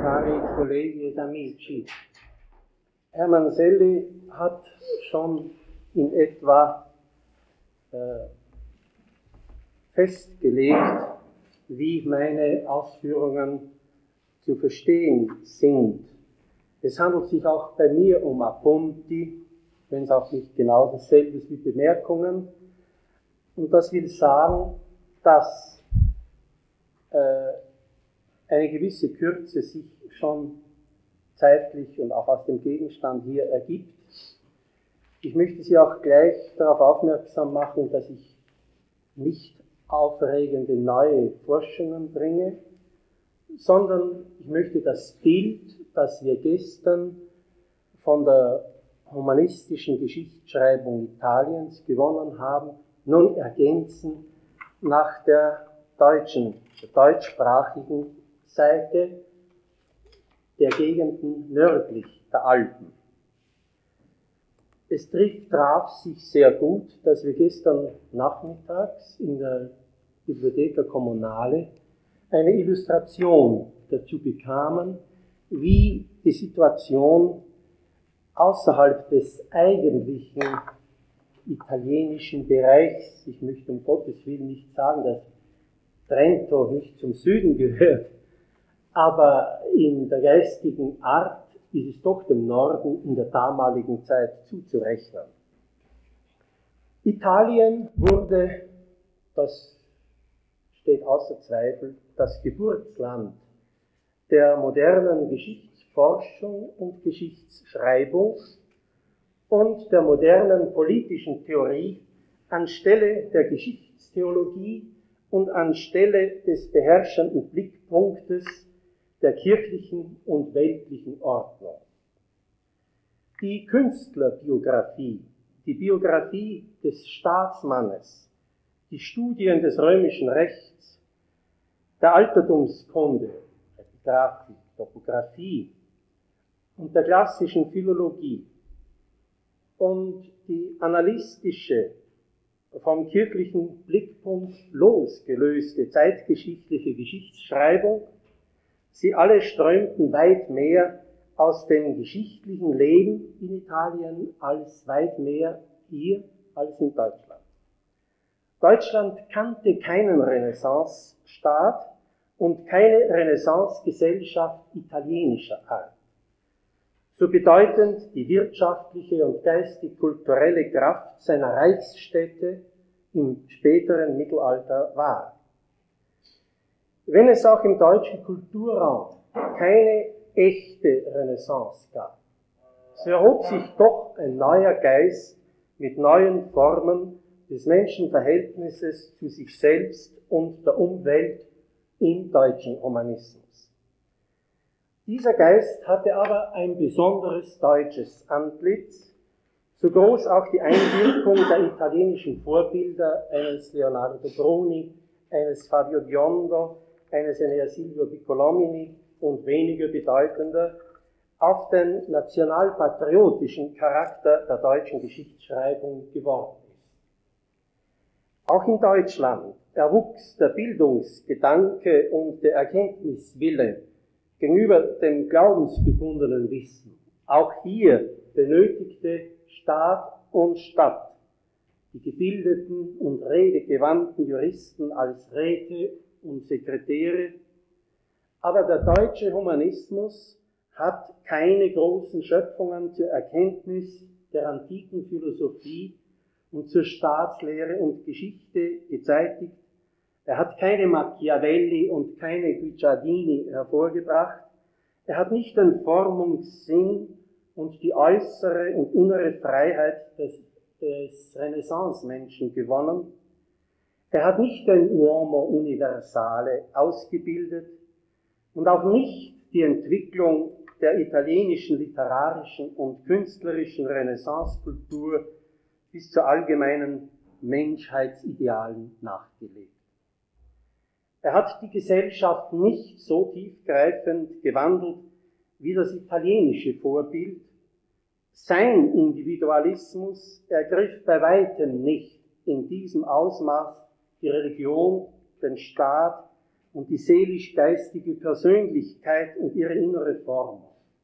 cari colleghi ed amici. Hermann Selli hat schon in etwa festgelegt, wie meine Ausführungen zu verstehen sind. Es handelt sich auch bei mir um Appunti, wenn es auch nicht genau dasselbe ist wie Bemerkungen. Und das will sagen, dass eine gewisse Kürze sich schon zeitlich und auch aus dem Gegenstand hier ergibt. Ich möchte Sie auch gleich darauf aufmerksam machen, dass ich nicht aufregende neue Forschungen bringe, sondern ich möchte das Bild, das wir gestern von der humanistischen Geschichtsschreibung Italiens gewonnen haben, nun ergänzen nach der deutschsprachigen Seite der Gegenden nördlich der Alpen. Es traf sich sehr gut, dass wir gestern nachmittags in der Bibliotheca Comunale eine Illustration dazu bekamen, wie die Situation außerhalb des eigentlichen italienischen Bereichs, ich möchte um Gottes Willen nicht sagen, dass Trento nicht zum Süden gehört, aber in der geistigen Art ist es doch dem Norden in der damaligen Zeit zuzurechnen. Italien wurde, das steht außer Zweifel, das Geburtsland der modernen Geschichtsforschung und Geschichtsschreibung und der modernen politischen Theorie anstelle der Geschichtstheologie und anstelle des beherrschenden Blickpunktes der kirchlichen und weltlichen Ordnung. Die Künstlerbiografie, die Biografie des Staatsmannes, die Studien des römischen Rechts, der Altertumskunde, Epigraphie, Topographie und der klassischen Philologie und die analytische, vom kirchlichen Blickpunkt losgelöste zeitgeschichtliche Geschichtsschreibung, sie alle strömten weit mehr aus dem geschichtlichen Leben in Italien als weit mehr hier als in Deutschland. Deutschland kannte keinen Renaissance-Staat und keine Renaissance-Gesellschaft italienischer Art. So bedeutend die wirtschaftliche und geistig-kulturelle Kraft seiner Reichsstädte im späteren Mittelalter war. Wenn es auch im deutschen Kulturraum keine echte Renaissance gab, so erhob sich doch ein neuer Geist mit neuen Formen des Menschenverhältnisses zu sich selbst und der Umwelt im deutschen Humanismus. Dieser Geist hatte aber ein besonderes deutsches Antlitz, so groß auch die Einwirkung der italienischen Vorbilder eines Leonardo Bruni, eines Fabio Biondo, eines Enea Silvio Piccolomini und weniger bedeutender auf den nationalpatriotischen Charakter der deutschen Geschichtsschreibung geworden ist. Auch in Deutschland erwuchs der Bildungsgedanke und der Erkenntniswille gegenüber dem glaubensgebundenen Wissen. Auch hier benötigte Staat und Stadt die gebildeten und redegewandten Juristen als Räte und Sekretäre, aber der deutsche Humanismus hat keine großen Schöpfungen zur Erkenntnis der antiken Philosophie und zur Staatslehre und Geschichte gezeitigt. Er hat keine Machiavelli und keine Guicciardini hervorgebracht. Er hat nicht den Formungssinn und die äußere und innere Freiheit des Renaissance-Menschen gewonnen. Er hat nicht den Uomo Universale ausgebildet und auch nicht die Entwicklung der italienischen literarischen und künstlerischen Renaissance-Kultur bis zu allgemeinen Menschheitsidealen nachgelebt. Er hat die Gesellschaft nicht so tiefgreifend gewandelt wie das italienische Vorbild. Sein Individualismus ergriff bei weitem nicht in diesem Ausmaß die Religion, den Staat und die seelisch-geistige Persönlichkeit und ihre innere Form.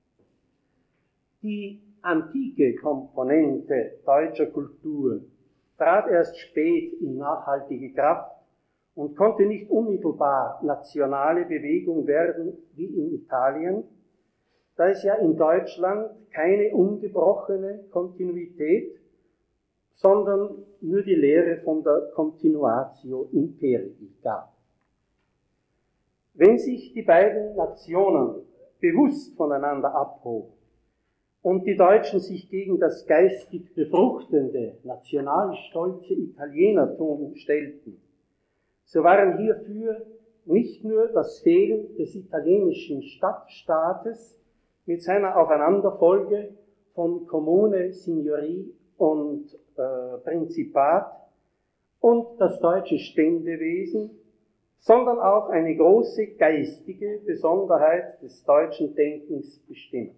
Die antike Komponente deutscher Kultur trat erst spät in nachhaltige Kraft und konnte nicht unmittelbar nationale Bewegung werden wie in Italien, da es ja in Deutschland keine ungebrochene Kontinuität, sondern nur die Lehre von der Continuatio Imperii gab. Wenn sich die beiden Nationen bewusst voneinander abhoben und die Deutschen sich gegen das geistig befruchtende, nationalstolze Italienertum stellten, so waren hierfür nicht nur das Fehlen des italienischen Stadtstaates mit seiner Aufeinanderfolge von Kommune, Signorie und Prinzipat und das deutsche Ständewesen, sondern auch eine große geistige Besonderheit des deutschen Denkens bestimmen.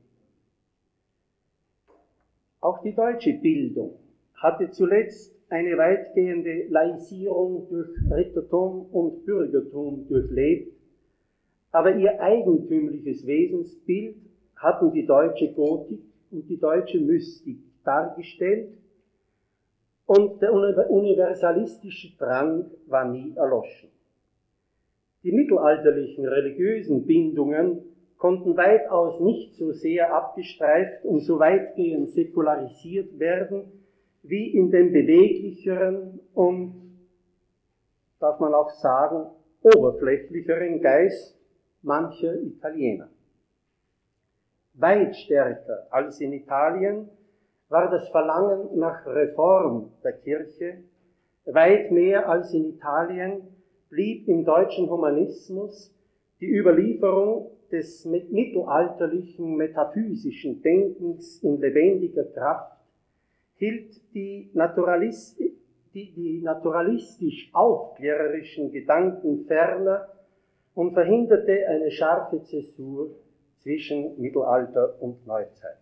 Auch die deutsche Bildung hatte zuletzt eine weitgehende Laisierung durch Rittertum und Bürgertum durchlebt, aber ihr eigentümliches Wesensbild hatten die deutsche Gotik und die deutsche Mystik dargestellt und der universalistische Drang war nie erloschen. Die mittelalterlichen religiösen Bindungen konnten weitaus nicht so sehr abgestreift und so weitgehend säkularisiert werden, wie in dem beweglicheren und, darf man auch sagen, oberflächlicheren Geist mancher Italiener. Weit stärker als in Italien war das Verlangen nach Reform der Kirche, weit mehr als in Italien blieb im deutschen Humanismus die Überlieferung des mittelalterlichen metaphysischen Denkens in lebendiger Kraft, hielt die naturalistisch-aufklärerischen Gedanken ferner und verhinderte eine scharfe Zäsur zwischen Mittelalter und Neuzeit.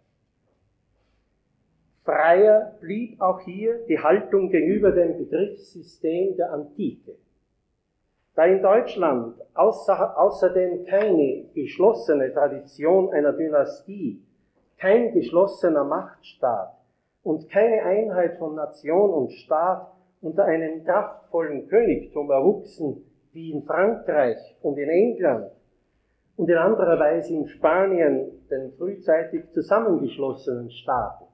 Freier blieb auch hier die Haltung gegenüber dem Begriffssystem der Antike. Da in Deutschland außerdem keine geschlossene Tradition einer Dynastie, kein geschlossener Machtstaat und keine Einheit von Nation und Staat unter einem kraftvollen Königtum erwuchsen, wie in Frankreich und in England und in anderer Weise in Spanien, den frühzeitig zusammengeschlossenen Staaten,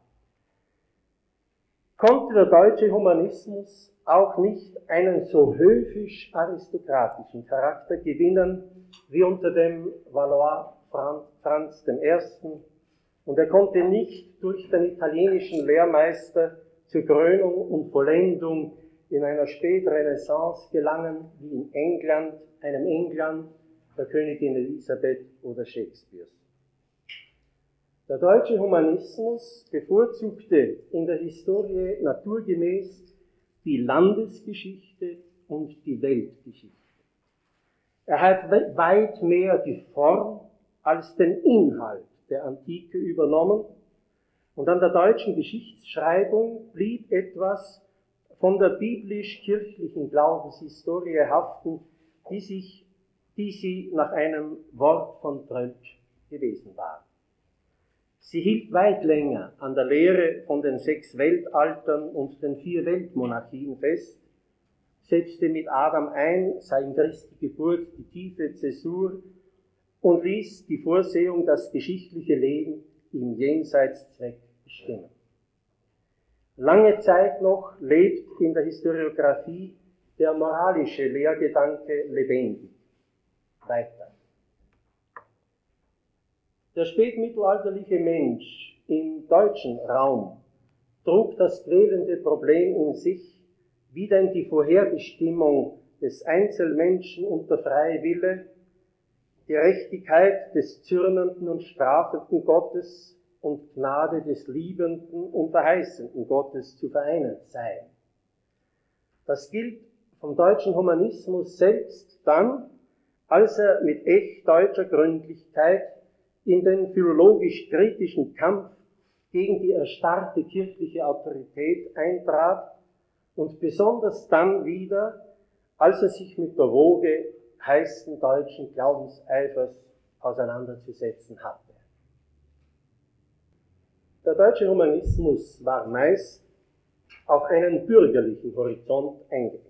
konnte der deutsche Humanismus auch nicht einen so höfisch-aristokratischen Charakter gewinnen wie unter dem Valois Franz I. Und er konnte nicht durch den italienischen Lehrmeister zur Krönung und Vollendung in einer Spätrenaissance gelangen wie in England, einem England der Königin Elisabeth oder Shakespeares. Der deutsche Humanismus bevorzugte in der Historie naturgemäß die Landesgeschichte und die Weltgeschichte. Er hat weit mehr die Form als den Inhalt der Antike übernommen und an der deutschen Geschichtsschreibung blieb etwas von der biblisch-kirchlichen Glaubenshistorie haften, die sie nach einem Wort von Tröltsch gewesen war. Sie hielt weit länger an der Lehre von den 6 Weltaltern und den 4 Weltmonarchien fest, setzte mit Adam ein, sei in Christi Geburt die tiefe Zäsur und ließ die Vorsehung, das geschichtliche Leben im Jenseitszweck bestimmen. Lange Zeit noch lebt in der Historiographie der moralische Lehrgedanke lebendig weiter. Der spätmittelalterliche Mensch im deutschen Raum trug das quälende Problem in sich, wie denn die Vorherbestimmung des Einzelmenschen unter freie Wille, die Gerechtigkeit des zürnenden und strafenden Gottes und Gnade des liebenden und verheißenden Gottes zu vereinen sei. Das gilt vom deutschen Humanismus selbst dann, als er mit echt deutscher Gründlichkeit in den philologisch-kritischen Kampf gegen die erstarrte kirchliche Autorität eintrat und besonders dann wieder, als er sich mit der Woge heißen deutschen Glaubenseifers auseinanderzusetzen hatte. Der deutsche Humanismus war meist auf einen bürgerlichen Horizont eingeengt.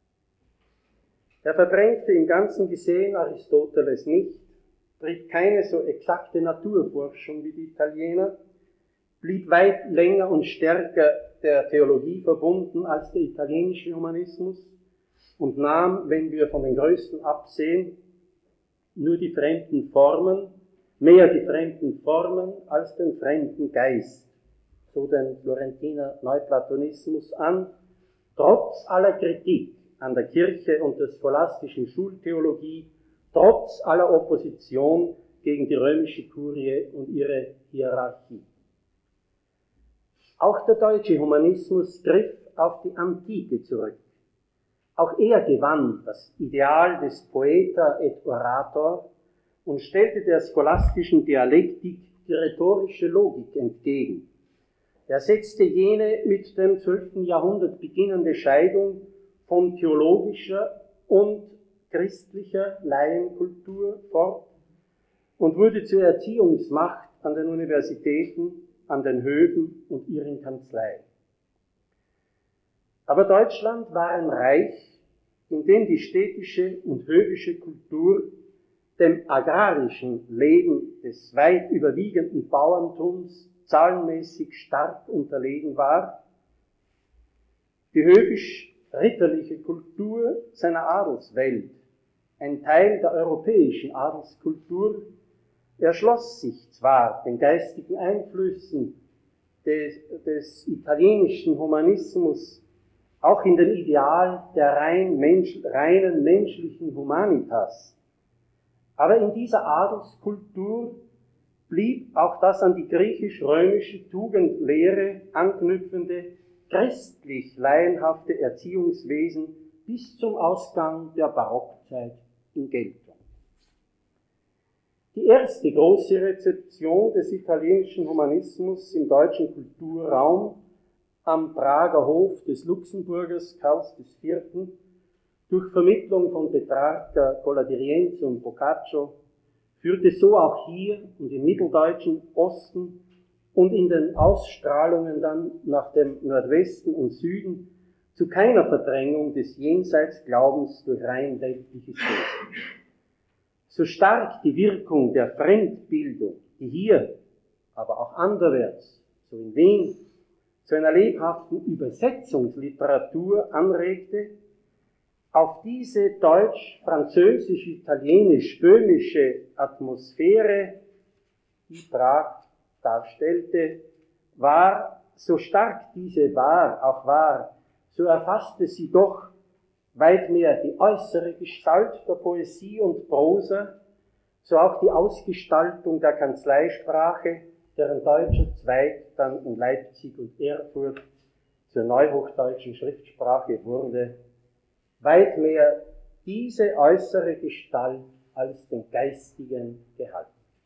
Er verdrängte im Ganzen gesehen Aristoteles nicht, trieb keine so exakte Naturforschung wie die Italiener, blieb weit länger und stärker der Theologie verbunden als der italienische Humanismus und nahm, wenn wir von den Größten absehen, nur die fremden Formen, mehr die fremden Formen als den fremden Geist, so den Florentiner Neuplatonismus an, trotz aller Kritik an der Kirche und der scholastischen Schultheologie, trotz aller Opposition gegen die römische Kurie und ihre Hierarchie. Auch der deutsche Humanismus griff auf die Antike zurück. Auch er gewann das Ideal des Poeta et Orator und stellte der scholastischen Dialektik die rhetorische Logik entgegen. Er setzte jene mit dem 12. Jahrhundert beginnende Scheidung von theologischer und christlicher Laienkultur fort und wurde zur Erziehungsmacht an den Universitäten, an den Höfen und ihren Kanzleien. Aber Deutschland war ein Reich, in dem die städtische und höfische Kultur dem agrarischen Leben des weit überwiegenden Bauerntums zahlenmäßig stark unterlegen war, die höfisch-ritterliche Kultur seiner Adelswelt, ein Teil der europäischen Adelskultur, erschloss sich zwar den geistigen Einflüssen des italienischen Humanismus, auch in den Ideal der reinen menschlichen Humanitas, aber in dieser Adelskultur blieb auch das an die griechisch-römische Tugendlehre anknüpfende, christlich laienhafte Erziehungswesen bis zum Ausgang der Barockzeit in Geltung. Die erste große Rezeption des italienischen Humanismus im deutschen Kulturraum am Prager Hof des Luxemburgers Karls IV. Durch Vermittlung von Petrarca, Colladirienzo und Boccaccio führte so auch hier und im mitteldeutschen Osten und in den Ausstrahlungen dann nach dem Nordwesten und Süden zu keiner Verdrängung des Jenseitsglaubens durch rein weltliches Wesen. So stark die Wirkung der Fremdbildung, die hier, aber auch anderwärts, so in Wien, zu einer lebhaften Übersetzungsliteratur anregte, auf diese deutsch-französisch-italienisch-böhmische Atmosphäre, die Prag darstellte, war, so stark diese auch war, so erfasste sie doch weit mehr die äußere Gestalt der Poesie und Prosa, so auch die Ausgestaltung der Kanzleisprache, deren deutscher Zweig dann in Leipzig und Erfurt zur neuhochdeutschen Schriftsprache wurde, weit mehr diese äußere Gestalt als den geistigen Gehalt.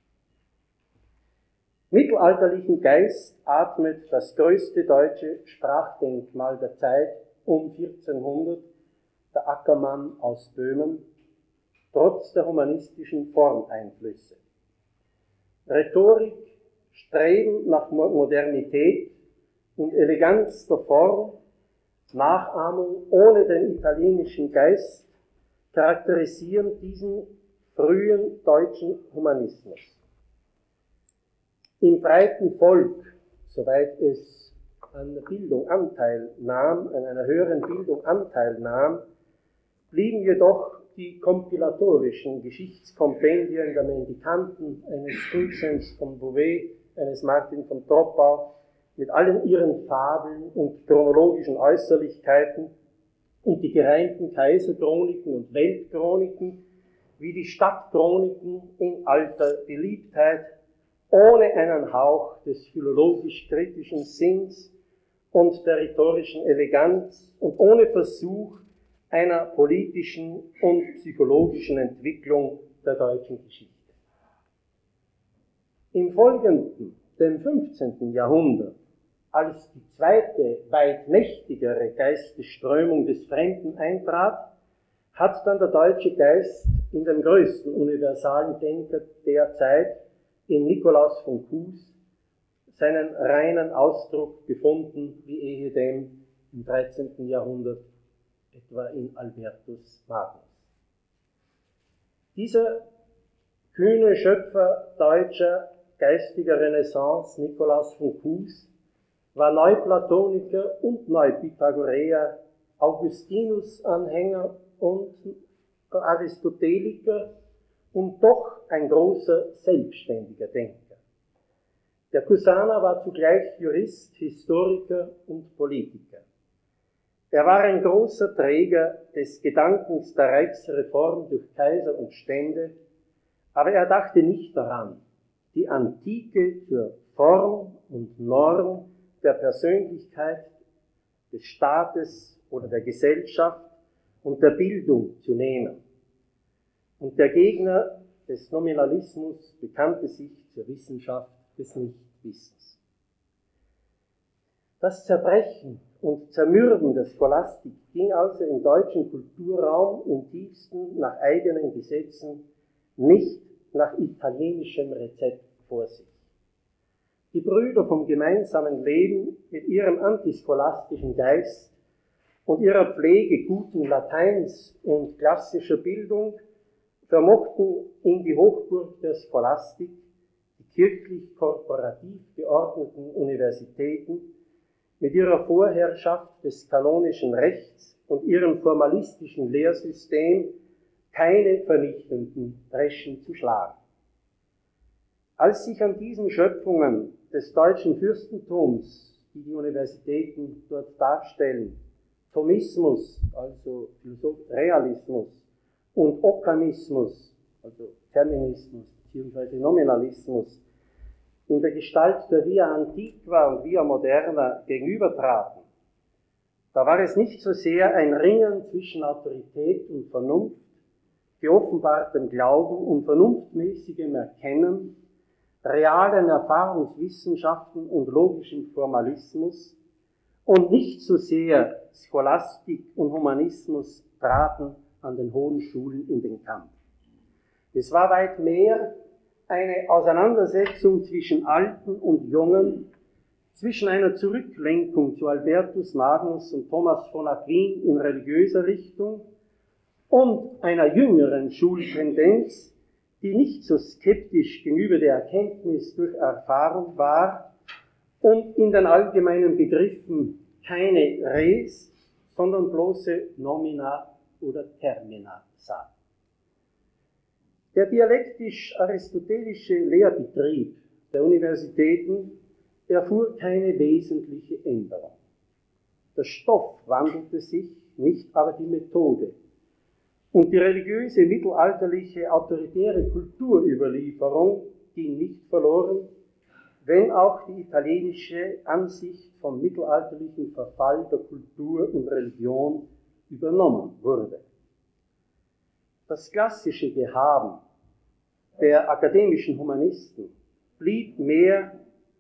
Mittelalterlichen Geist atmet das größte deutsche Sprachdenkmal der Zeit um 1400, der Ackermann aus Böhmen, trotz der humanistischen Formeinflüsse. Rhetorik, Streben nach Modernität und Eleganz der Form, Nachahmung ohne den italienischen Geist charakterisieren diesen frühen deutschen Humanismus. Im breiten Volk, soweit es an der Bildung Anteil nahm, an einer höheren Bildung Anteil nahm, blieben jedoch die kompilatorischen Geschichtskompendien der Mendikanten, eines Vincents von Beauvais, eines Martin von Troppau, mit allen ihren Fabeln und chronologischen Äußerlichkeiten und die gereimten Kaiserchroniken und Weltchroniken, wie die Stadtchroniken in alter Beliebtheit, ohne einen Hauch des philologisch-kritischen Sinns und der rhetorischen Eleganz und ohne Versuch einer politischen und psychologischen Entwicklung der deutschen Geschichte. Im folgenden, dem 15. Jahrhundert, als die zweite, weit mächtigere Geistesströmung des Fremden eintrat, hat dann der deutsche Geist in dem größten universalen Denker der Zeit, in Nikolaus von Kues, seinen reinen Ausdruck gefunden, wie ehedem im 13. Jahrhundert, etwa in Albertus Magnus. Dieser kühne Schöpfer deutscher geistiger Renaissance, Nikolaus von Kues, war Neuplatoniker und Neupythagoreer, Augustinus-Anhänger und Aristoteliker und doch ein großer selbstständiger Denker. Der Cusaner war zugleich Jurist, Historiker und Politiker. Er war ein großer Träger des Gedankens der Reichsreform durch Kaiser und Stände, aber er dachte nicht daran, die Antike zur Form und Norm der Persönlichkeit, des Staates oder der Gesellschaft und der Bildung zu nehmen. Und der Gegner des Nominalismus bekannte sich zur Wissenschaft des Nichtwissens. Das Zerbrechen und Zermürben der Scholastik ging also im deutschen Kulturraum im tiefsten nach eigenen Gesetzen, nicht nach italienischem Rezept vor sich. Die Brüder vom gemeinsamen Leben mit ihrem antischolastischen Geist und ihrer Pflege guten Lateins und klassischer Bildung vermochten in die Hochburg der Scholastik, die kirchlich-korporativ geordneten Universitäten, mit ihrer Vorherrschaft des kanonischen Rechts und ihrem formalistischen Lehrsystem keine vernichtenden Breschen zu schlagen. Als sich an diesen Schöpfungen des deutschen Fürstentums, die die Universitäten dort darstellen, Thomismus, also Realismus, und Occamismus, also Terminismus bzw. Nominalismus, in der Gestalt der Via Antiqua und Via Moderna gegenübertraten, da war es nicht so sehr ein Ringen zwischen Autorität und Vernunft, geoffenbartem Glauben und vernunftmäßigem Erkennen, realen Erfahrungswissenschaften und logischem Formalismus und nicht so sehr Scholastik und Humanismus traten an den hohen Schulen in den Kampf. Es war weit mehr eine Auseinandersetzung zwischen Alten und Jungen, zwischen einer Zurücklenkung zu Albertus Magnus und Thomas von Aquin in religiöser Richtung und einer jüngeren Schultendenz, die nicht so skeptisch gegenüber der Erkenntnis durch Erfahrung war und in den allgemeinen Begriffen keine Res, sondern bloße Nomina oder Termina sah. Der dialektisch-aristotelische Lehrbetrieb der Universitäten erfuhr keine wesentliche Änderung. Der Stoff wandelte sich, nicht aber die Methode. Und die religiöse, mittelalterliche, autoritäre Kulturüberlieferung ging nicht verloren, wenn auch die italienische Ansicht vom mittelalterlichen Verfall der Kultur und Religion übernommen wurde. Das klassische Gehaben der akademischen Humanisten blieb mehr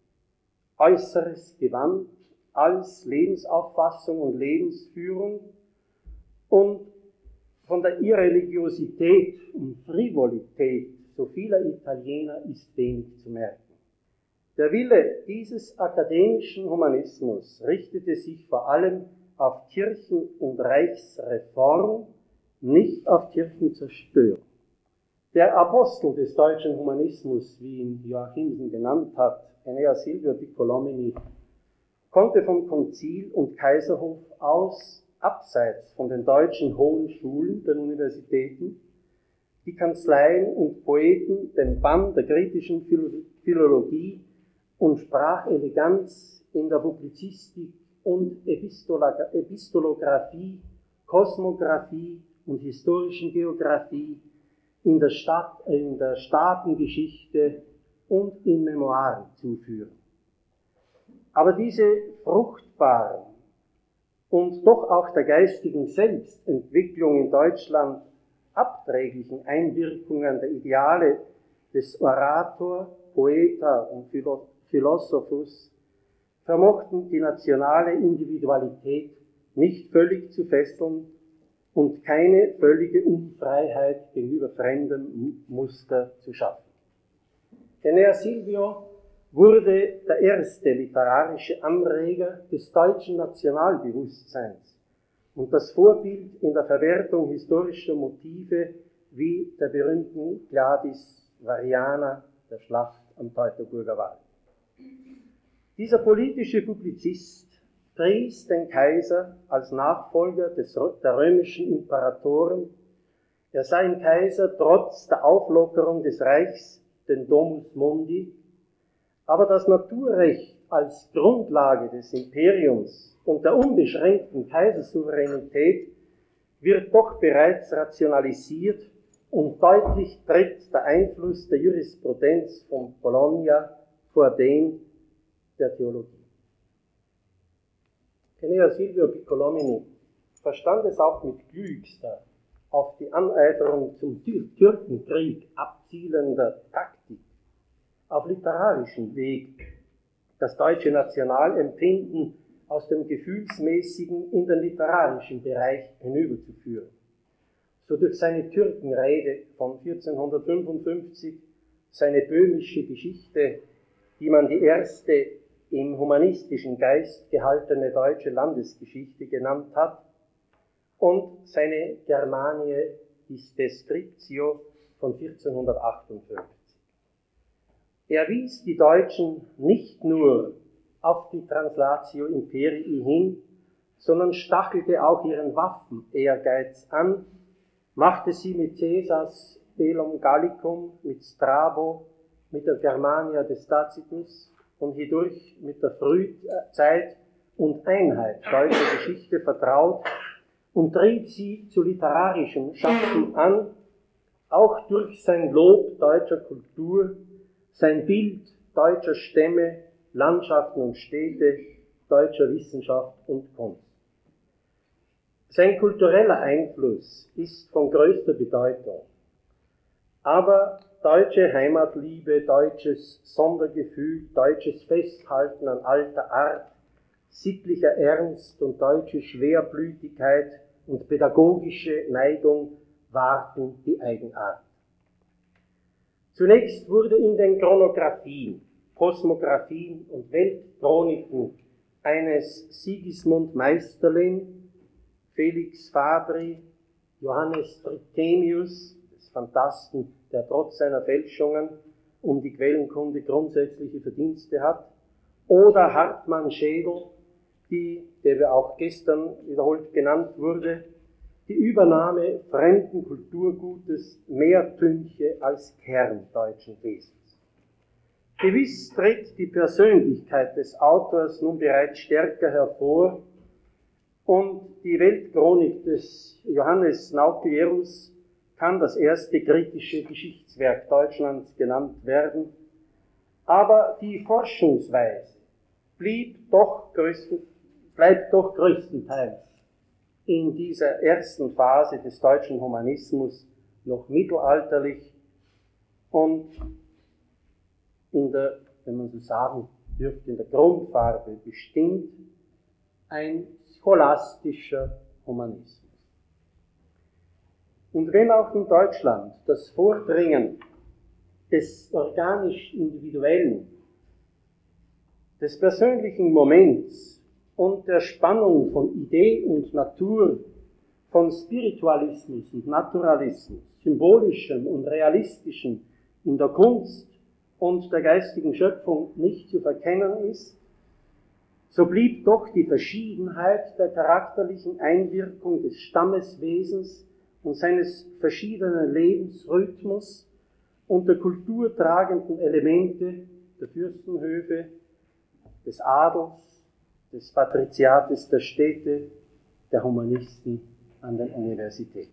äußeres Gewand als Lebensauffassung und Lebensführung, und von der Irreligiosität und Frivolität so vieler Italiener ist wenig zu merken. Der Wille dieses akademischen Humanismus richtete sich vor allem auf Kirchen- und Reichsreform, nicht auf Kirchenzerstörung. Der Apostel des deutschen Humanismus, wie ihn Joachimsen genannt hat, Enea Silvio Piccolomini, konnte vom Konzil und Kaiserhof aus, abseits von den deutschen hohen Schulen, den Universitäten, die Kanzleien und Poeten den Bann der kritischen Philologie und Spracheleganz in der Publizistik und Epistolographie, Kosmographie und historischen Geographie, in der Staatengeschichte und in Memoiren zuführen. Aber diese fruchtbaren und doch auch der geistigen Selbstentwicklung in Deutschland abträglichen Einwirkungen der Ideale des Orator, Poeta und Philosophus vermochten die nationale Individualität nicht völlig zu fesseln und keine völlige Unfreiheit gegenüber fremdem Muster zu schaffen. Enea Silvio wurde der erste literarische Anreger des deutschen Nationalbewusstseins und das Vorbild in der Verwertung historischer Motive wie der berühmten Gladys Variana der Schlacht am Teutoburger Wald. Dieser politische Publizist pries den Kaiser als Nachfolger der römischen Imperatoren. Er sei im Kaiser trotz der Auflockerung des Reichs den Domus Mundi, aber das Naturrecht als Grundlage des Imperiums und der unbeschränkten Kaisersouveränität wird doch bereits rationalisiert und deutlich tritt der Einfluss der Jurisprudenz von Bologna vor den der Theologie. Enea Silvio Piccolomini verstand es auch mit klügster, auf die Aneiferung zum Türkenkrieg abzielender Taktik, auf literarischem Weg das deutsche Nationalempfinden aus dem gefühlsmäßigen in den literarischen Bereich hinüberzuführen. So durch seine Türkenrede von 1455, seine böhmische Geschichte, die man die erste im humanistischen Geist gehaltene deutsche Landesgeschichte genannt hat, und seine Germanie Descriptio von 1458. Er wies die Deutschen nicht nur auf die Translatio Imperii hin, sondern stachelte auch ihren Waffen-Ehrgeiz an, machte sie mit Caesars Bellum Gallicum, mit Strabo, mit der Germania des Tacitus und hierdurch mit der Frühzeit und Einheit deutscher Geschichte vertraut und trieb sie zu literarischem Schaffen an, auch durch sein Lob deutscher Kultur, sein Bild deutscher Stämme, Landschaften und Städte, deutscher Wissenschaft und Kunst. Sein kultureller Einfluss ist von größter Bedeutung, aber deutsche Heimatliebe, deutsches Sondergefühl, deutsches Festhalten an alter Art, sittlicher Ernst und deutsche Schwerblütigkeit und pädagogische Neigung wahrten die Eigenart. Zunächst wurde in den Chronographien, Kosmographien und Weltchroniken eines Sigismund Meisterlin, Felix Fabri, Johannes Trithemius, des Phantasten, der trotz seiner Fälschungen um die Quellenkunde grundsätzliche Verdienste hat, oder Hartmann Schädel, der auch gestern wiederholt genannt wurde, die Übernahme fremden Kulturgutes mehr Tünche als Kern deutschen Wesens. Gewiss tritt die Persönlichkeit des Autors nun bereits stärker hervor und die Weltchronik des Johannes Naupierus kann das erste kritische Geschichtswerk Deutschlands genannt werden, aber die Forschungsweise bleibt doch größtenteils in dieser ersten Phase des deutschen Humanismus noch mittelalterlich und wenn man so sagen dürfte, in der Grundfarbe bestimmt ein scholastischer Humanismus. Und wenn auch in Deutschland das Vordringen des organisch-individuellen, des persönlichen Moments und der Spannung von Idee und Natur, von Spiritualismus und Naturalismus, symbolischem und realistischem in der Kunst und der geistigen Schöpfung nicht zu verkennen ist, so blieb doch die Verschiedenheit der charakterlichen Einwirkung des Stammeswesens und seines verschiedenen Lebensrhythmus und der kulturtragenden Elemente der Fürstenhöfe, des Adels, des Patriziates der Städte, der Humanisten an den Universitäten.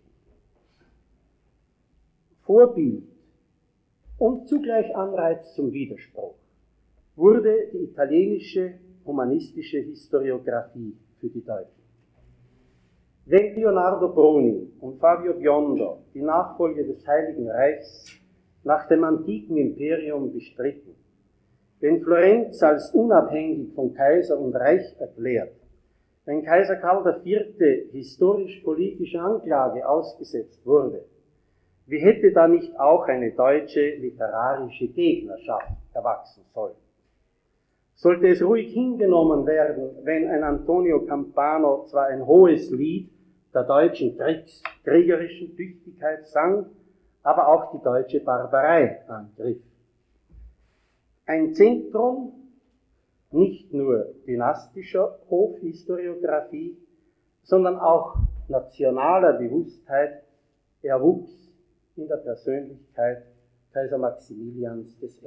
Vorbild und zugleich Anreiz zum Widerspruch wurde die italienische humanistische Historiographie für die Deutschen. Wenn Leonardo Bruni und Fabio Biondo die Nachfolge des Heiligen Reichs nach dem antiken Imperium bestritten, wenn Florenz als unabhängig von Kaiser und Reich erklärt, Wenn Kaiser Karl IV. Historisch-politische Anklage ausgesetzt wurde, wie hätte da nicht auch eine deutsche literarische Gegnerschaft erwachsen sollen? Sollte es ruhig hingenommen werden, wenn ein Antonio Campano zwar ein hohes Lied der deutschen kriegerischen Tüchtigkeit sang, aber auch die deutsche Barbarei angriff? Ein Zentrum nicht nur dynastischer Hofhistoriographie, sondern auch nationaler Bewusstheit erwuchs in der Persönlichkeit Kaiser Maximilians I.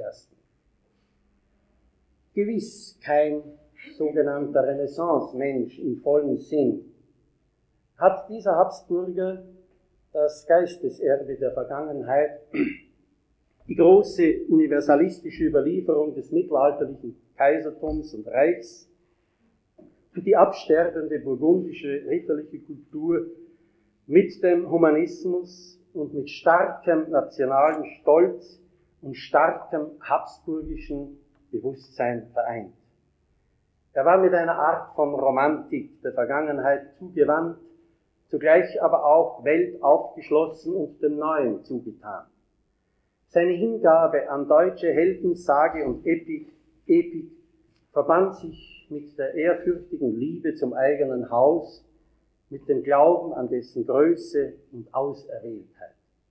Gewiss kein sogenannter Renaissance-Mensch im vollen Sinn, hat dieser Habsburger das Geisteserbe der Vergangenheit, die große universalistische Überlieferung des mittelalterlichen Kaisertums und Reichs, die absterbende burgundische ritterliche Kultur mit dem Humanismus und mit starkem nationalen Stolz und starkem habsburgischen Bewusstsein vereint. Er war mit einer Art von Romantik der Vergangenheit zugewandt, zugleich aber auch weltaufgeschlossen und dem Neuen zugetan. Seine Hingabe an deutsche Heldensage und Epik verband sich mit der ehrfürchtigen Liebe zum eigenen Haus, mit dem Glauben an dessen Größe und Auserwähltheit.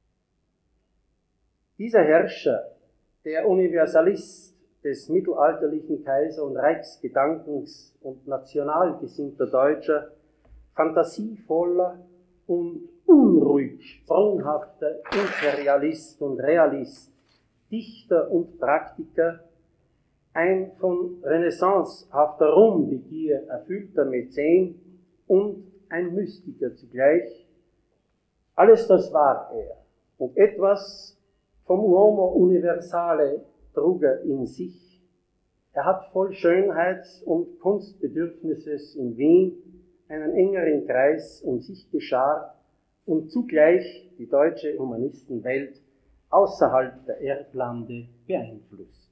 Dieser Herrscher, der Universalist des mittelalterlichen Kaiser- und Reichsgedankens und national gesinnter Deutscher, fantasievoller und unruhig sprunghafter Imperialist und Realist, Dichter und Praktiker, ein von renaissancehafter Ruhmbegier erfüllter Mäzen und ein Mystiker zugleich. Alles das war er, und etwas vom Uomo Universale trug er in sich. Er hat voll Schönheits- und Kunstbedürfnisses in Wien einen engeren Kreis um sich geschart und zugleich die deutsche Humanistenwelt außerhalb der Erdlande beeinflusst.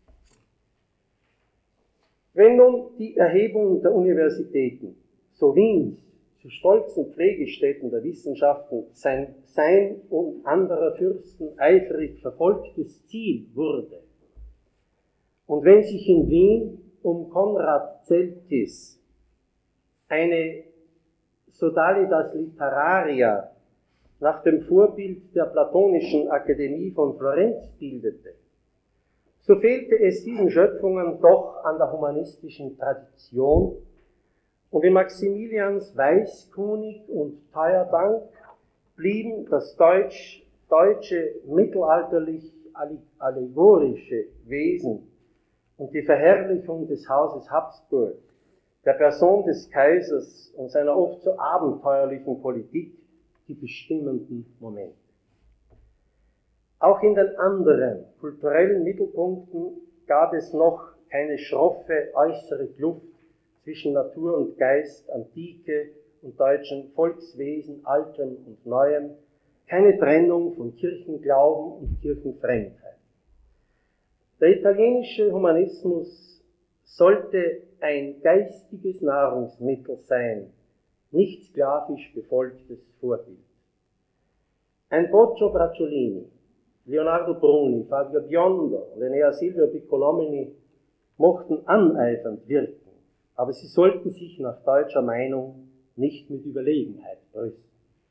Wenn nun die Erhebung der Universitäten, so Wiens, zu stolzen Pflegestätten der Wissenschaften sein und anderer Fürsten eifrig verfolgtes Ziel wurde, und wenn sich in Wien um Konrad Celtis eine Sodalitas Literaria nach dem Vorbild der Platonischen Akademie von Florenz bildete, so fehlte es diesen Schöpfungen doch an der humanistischen Tradition, und in Maximilians Weißkunig und Teuerdank blieben das deutsche mittelalterlich-allegorische Wesen und die Verherrlichung des Hauses Habsburg, der Person des Kaisers und seiner oft so abenteuerlichen Politik die bestimmenden Momente. Auch in den anderen kulturellen Mittelpunkten gab es noch keine schroffe äußere Kluft zwischen Natur und Geist, Antike und deutschen Volkswesen, Altem und Neuem, keine Trennung von Kirchenglauben und Kirchenfremdheit. Der italienische Humanismus sollte ein geistiges Nahrungsmittel sein, nicht sklavisch befolgtes Vorbild. Ein Boccio Bracciolini, Leonardo Bruni, Fabio Biondo und Enea Silvio Piccolomini mochten aneifernd wirken, aber sie sollten sich nach deutscher Meinung nicht mit Überlegenheit brüsten.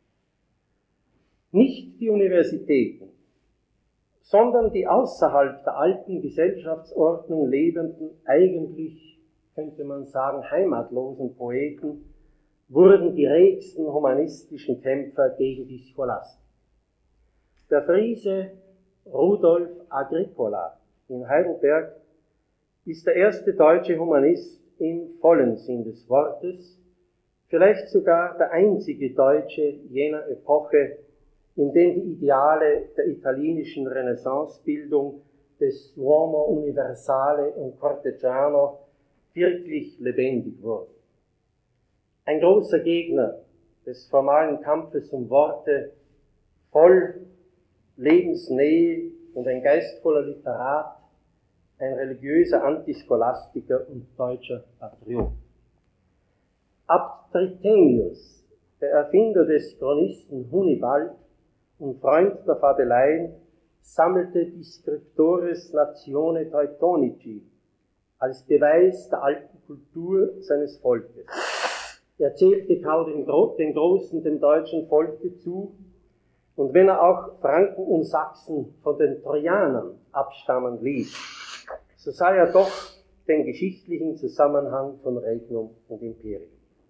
Nicht die Universitäten, sondern die außerhalb der alten Gesellschaftsordnung lebenden, eigentlich, könnte man sagen, heimatlosen Poeten, wurden die regsten humanistischen Kämpfer gegen die Scholastik. Der Friese Rudolf Agricola in Heidelberg ist der erste deutsche Humanist im vollen Sinn des Wortes, vielleicht sogar der einzige Deutsche jener Epoche, in dem die Ideale der italienischen Renaissancebildung des Uomo Universale und Cortegiano wirklich lebendig wurden. Ein großer Gegner des formalen Kampfes um Worte, voll Lebensnähe und ein geistvoller Literat, ein religiöser Antischolastiker und deutscher Patriot. Abt Trithemius, der Erfinder des Chronisten Hunibald und Freund der Fabeleien, sammelte die Scriptores Natione Teutonici als Beweis der alten Kultur seines Volkes. Er zählte kaum den Großen dem deutschen Volke zu, und wenn er auch Franken und Sachsen von den Trojanern abstammen ließ, so sah er doch den geschichtlichen Zusammenhang von Regnum und Imperium.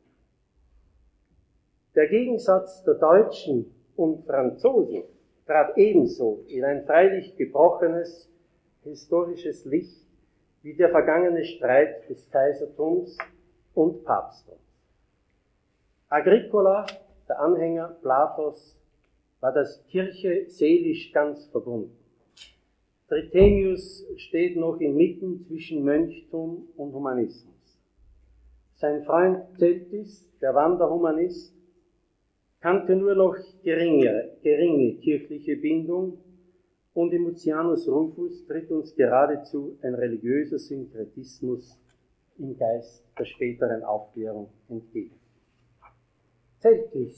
Der Gegensatz der Deutschen und Franzosen trat ebenso in ein freilich gebrochenes historisches Licht wie der vergangene Streit des Kaisertums und Papsttums. Agricola, der Anhänger Platos, war das Kirche seelisch ganz verbunden. Trithemius steht noch inmitten zwischen Mönchtum und Humanismus. Sein Freund Celtis, der Wanderhumanist, kannte nur noch geringe kirchliche Bindung, und in Mutianus Rufus tritt uns geradezu ein religiöser Synkretismus im Geist der späteren Aufklärung entgegen. Celtis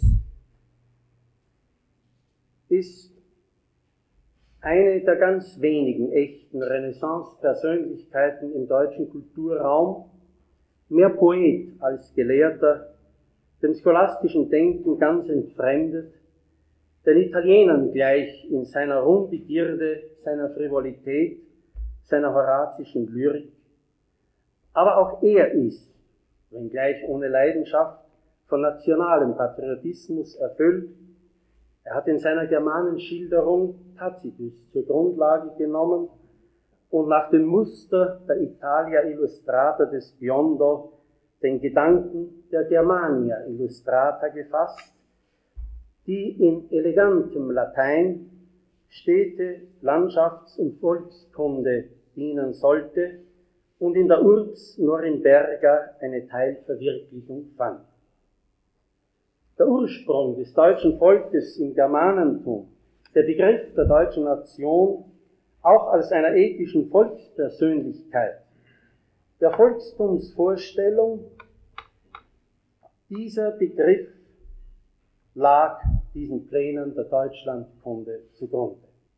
ist eine der ganz wenigen echten Renaissance-Persönlichkeiten im deutschen Kulturraum, mehr Poet als Gelehrter, dem scholastischen Denken ganz entfremdet, den Italienern gleich in seiner Ruhmbegierde, seiner Frivolität, seiner horazischen Lyrik. Aber auch er ist, wenngleich ohne Leidenschaft, von nationalem Patriotismus erfüllt. Er hat in seiner Germanenschilderung Tacitus zur Grundlage genommen und nach dem Muster der Italia Illustrata des Biondo den Gedanken der Germania Illustrata gefasst, die in elegantem Latein Städte, Landschafts- und Volkskunde dienen sollte und in der Urbs Norimberga eine Teilverwirklichung fand. Der Ursprung des deutschen Volkes im Germanentum, der Begriff der deutschen Nation, auch als einer ethischen Volkspersönlichkeit, der Volkstumsvorstellung, dieser Begriff lag diesen Plänen der Deutschlandkunde zugrunde.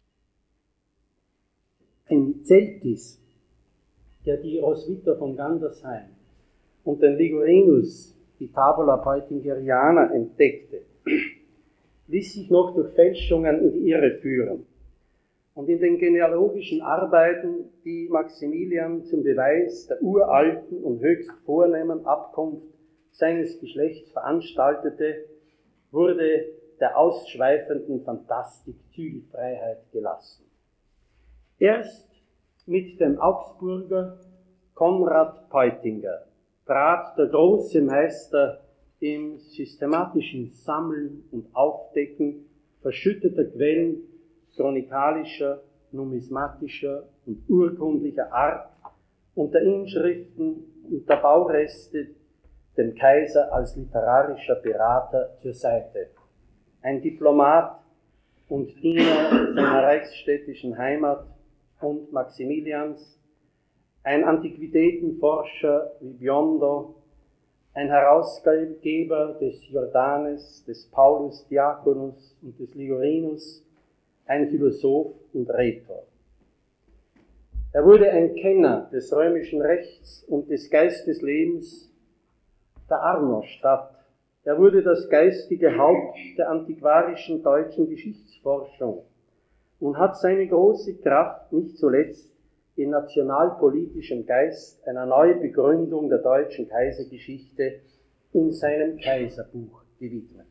In Celtis, der die Roswitha von Gandersheim und den Ligurinus, die Tabula Peutingeriana, entdeckte, ließ sich noch durch Fälschungen in die Irre führen. Und in den genealogischen Arbeiten, die Maximilian zum Beweis der uralten und höchst vornehmen Abkunft seines Geschlechts veranstaltete, wurde der ausschweifenden Fantastik Zügelfreiheit gelassen. Erst mit dem Augsburger Konrad Peutinger trat der große Meister im systematischen Sammeln und Aufdecken verschütteter Quellen chronikalischer, numismatischer und urkundlicher Art und der Inschriften und der Baureste dem Kaiser als literarischer Berater zur Seite. Ein Diplomat und Diener seiner reichsstädtischen Heimat und Maximilians, ein Antiquitätenforscher wie Biondo, ein Herausgeber des Jordanes, des Paulus Diaconus und des Ligurinus, ein Philosoph und Rhetor. Er wurde ein Kenner des römischen Rechts und des Geisteslebens der Arnostadt. Er wurde das geistige Haupt der antiquarischen deutschen Geschichtsforschung und hat seine große Kraft nicht zuletzt in nationalpolitischem Geist einer Neubegründung der deutschen Kaisergeschichte in seinem Kaiserbuch gewidmet.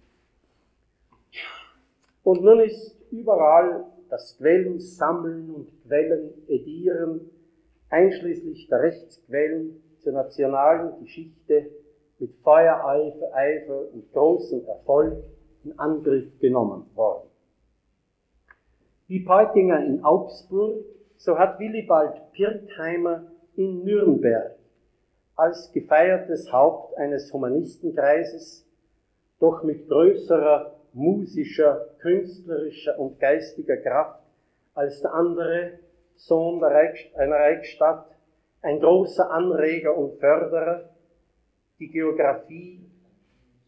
Und nun ist überall das Quellensammeln und Quellenedieren, einschließlich der Rechtsquellen zur nationalen Geschichte, mit Feuereifer und großem Erfolg in Angriff genommen worden. Wie Peutinger in Augsburg, so hat Willibald Pirkheimer in Nürnberg als gefeiertes Haupt eines Humanistenkreises, doch mit größerer musischer, künstlerischer und geistiger Kraft als der andere Sohn einer Reichsstadt, ein großer Anreger und Förderer, die Geographie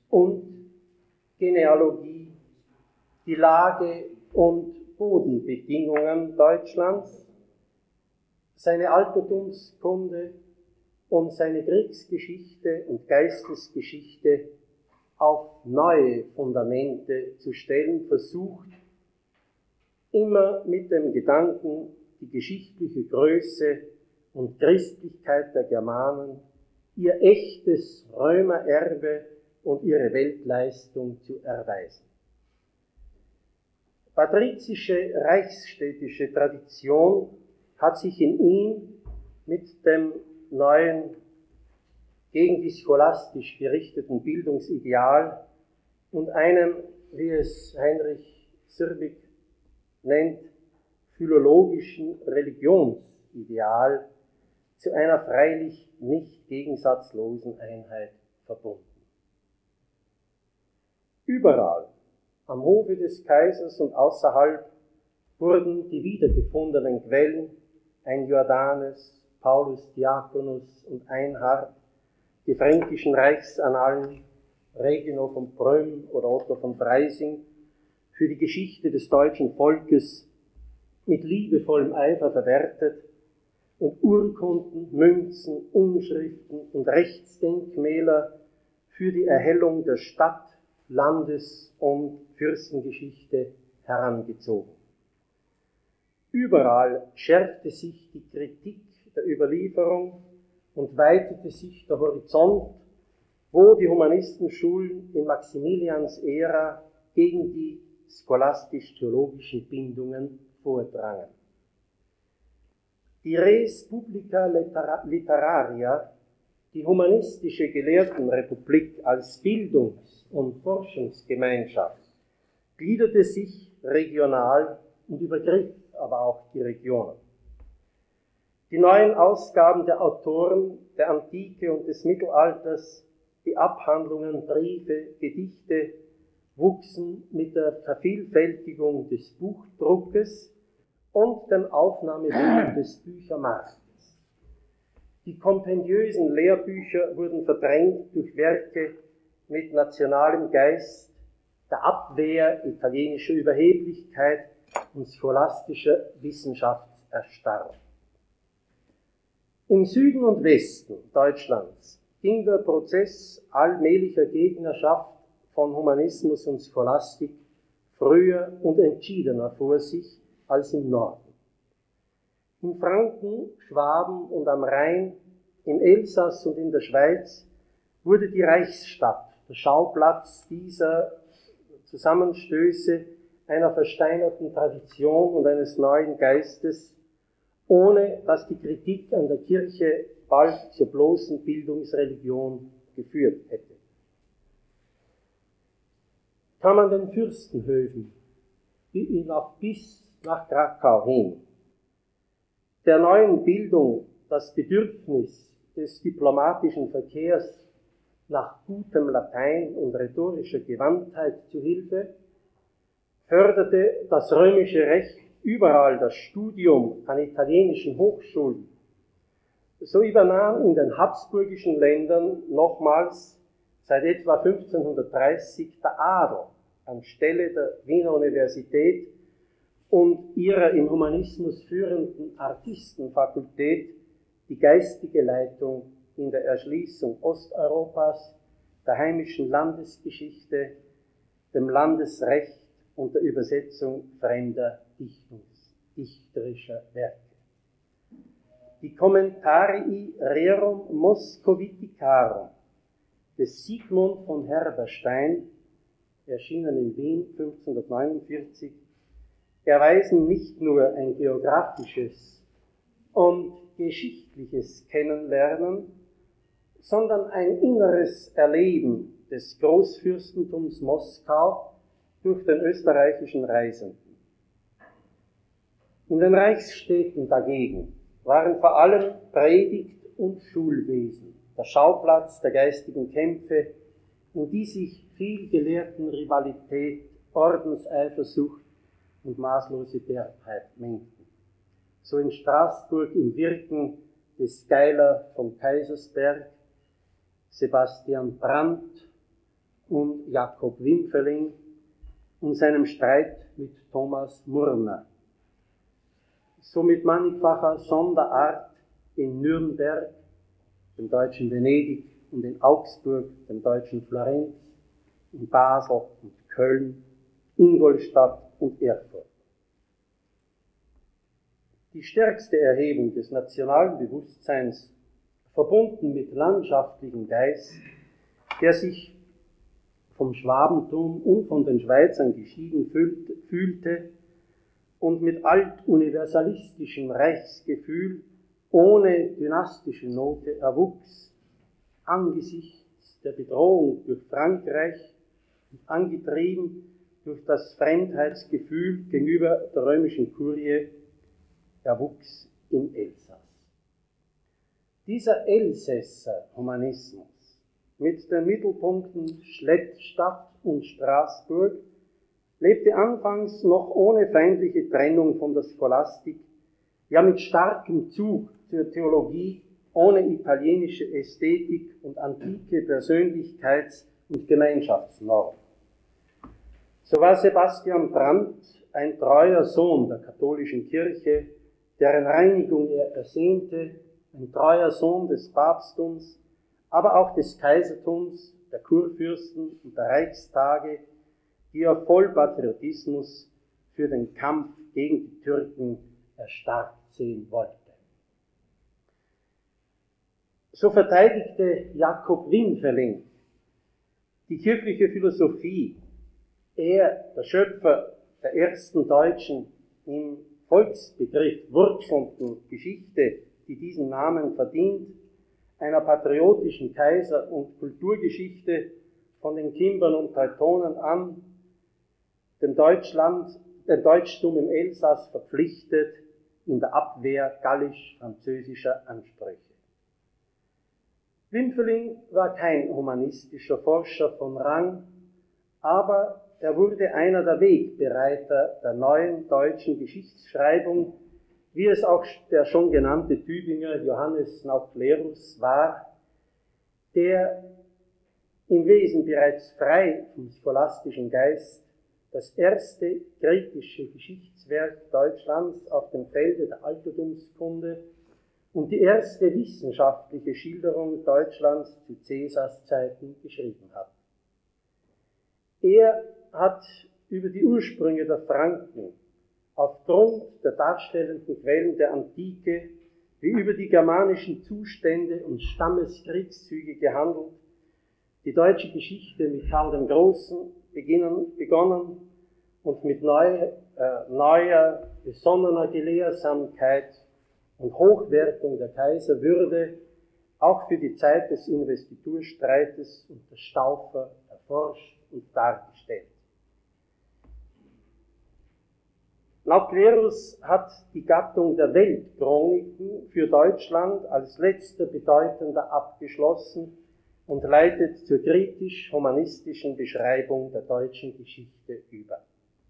und Genealogie, die Lage und Bodenbedingungen Deutschlands, seine Altertumskunde und seine Kriegsgeschichte und Geistesgeschichte auf neue Fundamente zu stellen versucht, immer mit dem Gedanken, die geschichtliche Größe und Christlichkeit der Germanen, ihr echtes Römererbe und ihre Weltleistung zu erweisen. Patrizische reichsstädtische Tradition hat sich in ihm mit dem neuen, gegen die scholastisch gerichteten Bildungsideal und einem, wie es Heinrich Sirbig nennt, philologischen Religionsideal zu einer freilich nicht gegensatzlosen Einheit verbunden. Überall am Hofe des Kaisers und außerhalb wurden die wiedergefundenen Quellen, ein Jordanes, Paulus Diakonus und Einhard, die fränkischen Reichsannalen, Regino von Prüm oder Otto von Freising, für die Geschichte des deutschen Volkes mit liebevollem Eifer verwertet und Urkunden, Münzen, Inschriften und Rechtsdenkmäler für die Erhellung der Stadt-, Landes- und Fürstengeschichte herangezogen. Überall schärfte sich die Kritik der Überlieferung und weitete sich der Horizont, wo die Humanistenschulen in Maximilians Ära gegen die scholastisch-theologischen Bindungen vordrangen. Die Res Publica Literaria, die humanistische Gelehrtenrepublik als Bildungs- und Forschungsgemeinschaft, gliederte sich regional und übergriff aber auch die Regionen. Die neuen Ausgaben der Autoren der Antike und des Mittelalters, die Abhandlungen, Briefe, Gedichte, wuchsen mit der Vervielfältigung des Buchdruckes und dem Aufnahmeboom des Büchermarktes. Die kompendiösen Lehrbücher wurden verdrängt durch Werke mit nationalem Geist, der Abwehr italienischer Überheblichkeit und scholastischer Wissenschaftserstarrung. Im Süden und Westen Deutschlands ging der Prozess allmählicher Gegnerschaft von Humanismus und Scholastik früher und entschiedener vor sich als im Norden. In Franken, Schwaben und am Rhein, im Elsass und in der Schweiz wurde die Reichsstadt der Schauplatz dieser Zusammenstöße einer versteinerten Tradition und eines neuen Geistes, ohne dass die Kritik an der Kirche bald zur bloßen Bildungsreligion geführt hätte. Kann man den Fürstenhöfen bis nach Krakau hin der neuen Bildung das Bedürfnis des diplomatischen Verkehrs nach gutem Latein und rhetorischer Gewandtheit zu Hilfe, förderte das römische Recht überall das Studium an italienischen Hochschulen. So übernahm in den habsburgischen Ländern nochmals seit etwa 1530 der Adel anstelle der Wiener Universität und ihrer im Humanismus führenden Artistenfakultät die geistige Leitung in der Erschließung Osteuropas, der heimischen Landesgeschichte, dem Landesrecht und der Übersetzung fremder dichterischer Werke. Die Commentarii Rerum Moscoviticarum des Sigmund von Herberstein, erschienen in Wien 1549, erweisen nicht nur ein geografisches und geschichtliches Kennenlernen, sondern ein inneres Erleben des Großfürstentums Moskau durch den österreichischen Reisenden. In den Reichsstädten dagegen waren vor allem Predigt und Schulwesen der Schauplatz der geistigen Kämpfe, in die sich viel Gelehrtenrivalität, Ordenseifersucht und maßlose Derbheit mengten. So in Straßburg im Wirken des Geiler vom Kaisersberg, Sebastian Brandt und Jakob Wimpfeling und seinem Streit mit Thomas Murner. So mit mannigfacher Sonderart in Nürnberg, dem deutschen Venedig, und in Augsburg, dem deutschen Florenz, in Basel und Köln, Ingolstadt und Erfurt. Die stärkste Erhebung des nationalen Bewusstseins, verbunden mit landschaftlichem Geist, der sich vom Schwabentum und von den Schweizern geschieden fühlte und mit altuniversalistischem Reichsgefühl ohne dynastische Note erwuchs, angesichts der Bedrohung durch Frankreich und angetrieben durch das Fremdheitsgefühl gegenüber der römischen Kurie, erwuchs im Elsass. Dieser Elsässer Humanismus mit den Mittelpunkten Schlettstadt und Straßburg lebte anfangs noch ohne feindliche Trennung von der Scholastik, ja mit starkem Zug zur Theologie, ohne italienische Ästhetik und antike Persönlichkeits- und Gemeinschaftsnorm. So war Sebastian Brant ein treuer Sohn der katholischen Kirche, deren Reinigung er ersehnte, ein treuer Sohn des Papsttums, aber auch des Kaisertums, der Kurfürsten und der Reichstage, die er voll Patriotismus für den Kampf gegen die Türken erstarkt sehen wollte. So verteidigte Jakob Wimpfeling die kirchliche Philosophie, er, der Schöpfer der ersten deutschen im Volksbegriff wurzelnden Geschichte, die diesen Namen verdient, einer patriotischen Kaiser- und Kulturgeschichte von den Kimbern und Teutonen an, dem Deutschtum im Elsass verpflichtet in der Abwehr gallisch-französischer Ansprüche. Wimpfeling war kein humanistischer Forscher von Rang, aber er wurde einer der Wegbereiter der neuen deutschen Geschichtsschreibung, wie es auch der schon genannte Tübinger Johannes Nauclerus war, der im Wesen bereits frei vom scholastischen Geist das erste kritische Geschichtswerk Deutschlands auf dem Felde der Altertumskunde und die erste wissenschaftliche Schilderung Deutschlands zu Caesars Zeiten geschrieben hat. Er hat über die Ursprünge der Franken aufgrund der darstellenden Quellen der Antike wie über die germanischen Zustände und Stammeskriegszüge gehandelt, die deutsche Geschichte mit Karl dem Großen begonnen und mit neuer, besonnener Gelehrsamkeit und Hochwertung der Kaiserwürde auch für die Zeit des Investiturstreites unter Stauffer erforscht und dargestellt. Nauclerus hat die Gattung der Weltchroniken für Deutschland als letzter bedeutender abgeschlossen und leitet zur kritisch-humanistischen Beschreibung der deutschen Geschichte über.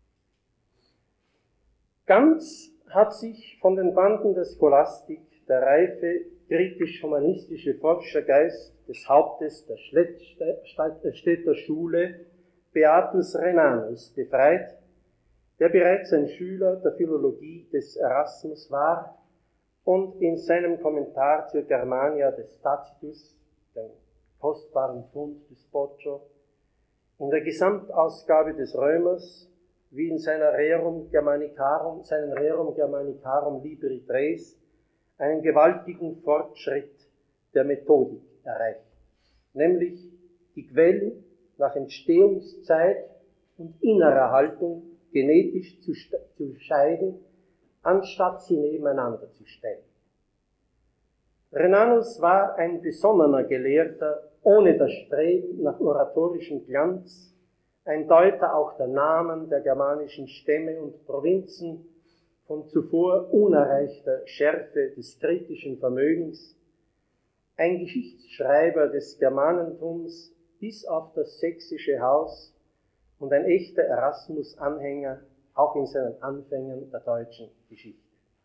Ganz hat sich von den Banden der Scholastik der reife kritisch-humanistische Forschergeist des Hauptes der Städter Schule Beatus Rhenanus befreit, der bereits ein Schüler der Philologie des Erasmus war und in seinem Kommentar zur Germania des Tacitus, dem kostbaren Fund des Boccio, in der Gesamtausgabe des Römers, wie in seinen Rerum Germanicarum Libri Tres, einen gewaltigen Fortschritt der Methodik erreicht, nämlich die Quellen nach Entstehungszeit und innerer Haltung genetisch zu scheiden, anstatt sie nebeneinander zu stellen. Rhenanus war ein besonnener Gelehrter, ohne das Streben nach oratorischem Glanz, ein Deuter auch der Namen der germanischen Stämme und Provinzen, von zuvor unerreichter Schärfe des kritischen Vermögens, ein Geschichtsschreiber des Germanentums bis auf das sächsische Haus und ein echter Erasmus-Anhänger, auch in seinen Anfängen der deutschen Geschichte.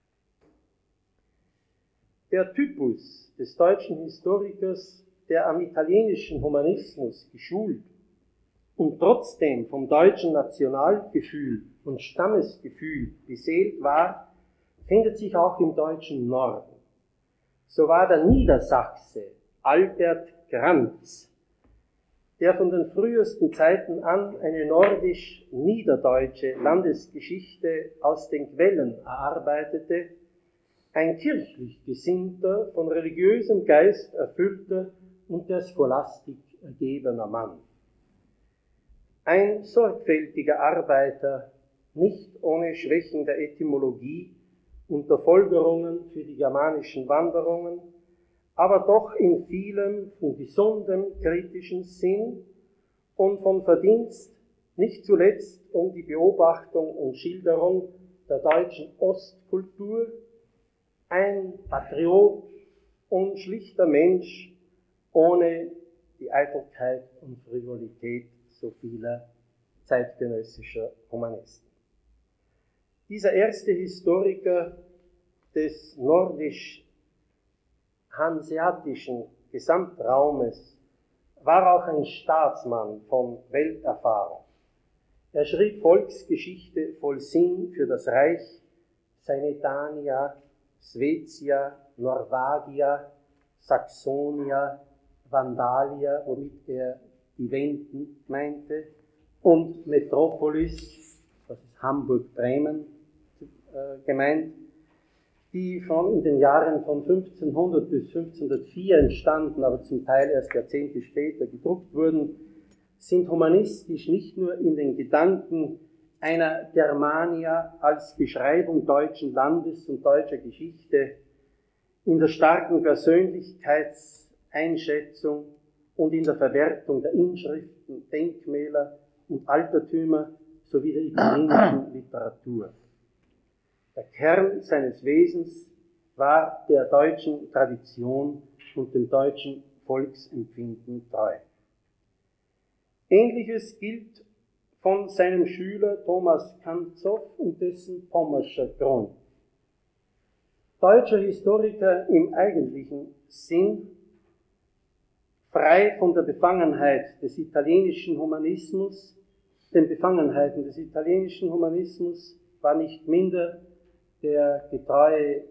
Der Typus des deutschen Historikers, der am italienischen Humanismus geschult und trotzdem vom deutschen Nationalgefühl und Stammesgefühl beseelt war, findet sich auch im deutschen Norden. So war der Niedersachse Albert Granz, der von den frühesten Zeiten an eine nordisch-niederdeutsche Landesgeschichte aus den Quellen erarbeitete, ein kirchlich gesinnter, von religiösem Geist erfüllter und der Scholastik ergebener Mann. Ein sorgfältiger Arbeiter, nicht ohne Schwächen der Etymologie und der Folgerungen für die germanischen Wanderungen, aber doch in vielem von gesundem kritischen Sinn und von Verdienst, nicht zuletzt um die Beobachtung und Schilderung der deutschen Ostkultur, ein Patriot und schlichter Mensch ohne die Eitelkeit und Frivolität so vieler zeitgenössischer Humanisten. Dieser erste Historiker des nordisch-hanseatischen Gesamtraumes war auch ein Staatsmann von Welterfahrung. Er schrieb Volksgeschichte voll Sinn für das Reich, Saenetania, Svetia, Norvagia, Saxonia, Vandalia, womit er die Wenden meinte, und Metropolis, das ist Hamburg-Bremen gemeint, die schon in den Jahren von 1500 bis 1504 entstanden, aber zum Teil erst Jahrzehnte später gedruckt wurden, sind humanistisch nicht nur in den Gedanken einer Germania als Beschreibung deutschen Landes und deutscher Geschichte, in der starken Persönlichkeitseinschätzung und in der Verwertung der Inschriften, Denkmäler und Altertümer sowie der italienischen Literatur. Der Kern seines Wesens war der deutschen Tradition und dem deutschen Volksempfinden treu. Ähnliches gilt von seinem Schüler Thomas Kantzow und dessen Pommerscher Chronik. Deutscher Historiker im eigentlichen Sinn, frei von der Befangenheit des italienischen Humanismus, den Befangenheiten des italienischen Humanismus, war nicht minder der getreue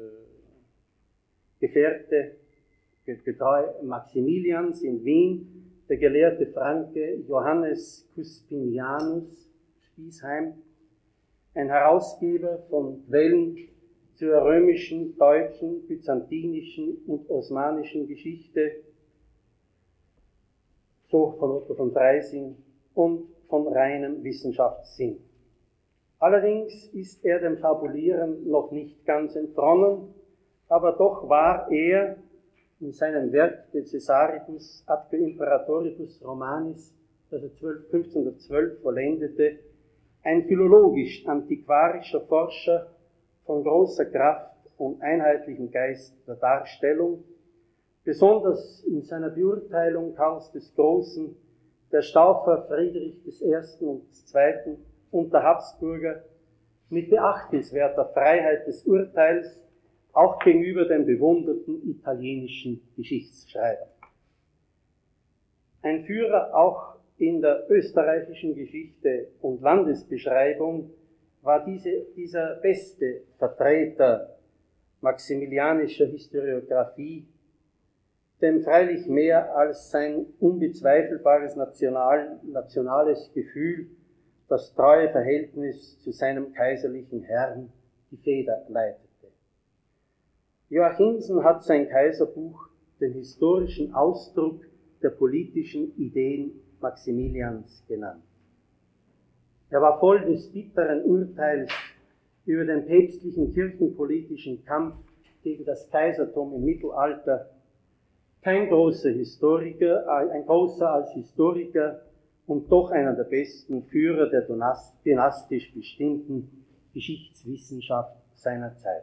Gefährte, getreu Maximilians in Wien, der gelehrte Franke Johannes Cuspinianus Spiesheim, ein Herausgeber von Quellen zur römischen, deutschen, byzantinischen und osmanischen Geschichte, so von Otto von Freising, und von reinem Wissenschaftssinn. Allerdings ist er dem Fabulieren noch nicht ganz entronnen, aber doch war er in seinem Werk De Caesaribus Atque Imperatoribus Romanis, das er 1512 vollendete, ein philologisch-antiquarischer Forscher von großer Kraft und einheitlichem Geist der Darstellung, besonders in seiner Beurteilung Karls des Großen, der Staufer Friedrich I. und II. Und der Habsburger, mit beachtenswerter Freiheit des Urteils, auch gegenüber den bewunderten italienischen Geschichtsschreibern. Ein Führer auch in der österreichischen Geschichte und Landesbeschreibung war dieser beste Vertreter maximilianischer Historiographie, dem freilich mehr als sein unbezweifelbares nationales Gefühl das treue Verhältnis zu seinem kaiserlichen Herrn die Feder leitete. Joachimsen hat sein Kaiserbuch den historischen Ausdruck der politischen Ideen Maximilians genannt. Er war voll des bitteren Urteils über den päpstlichen kirchenpolitischen Kampf gegen das Kaisertum im Mittelalter. Kein großer Historiker, ein großer als Historiker und doch einer der besten Führer der dynastisch bestimmten Geschichtswissenschaft seiner Zeit.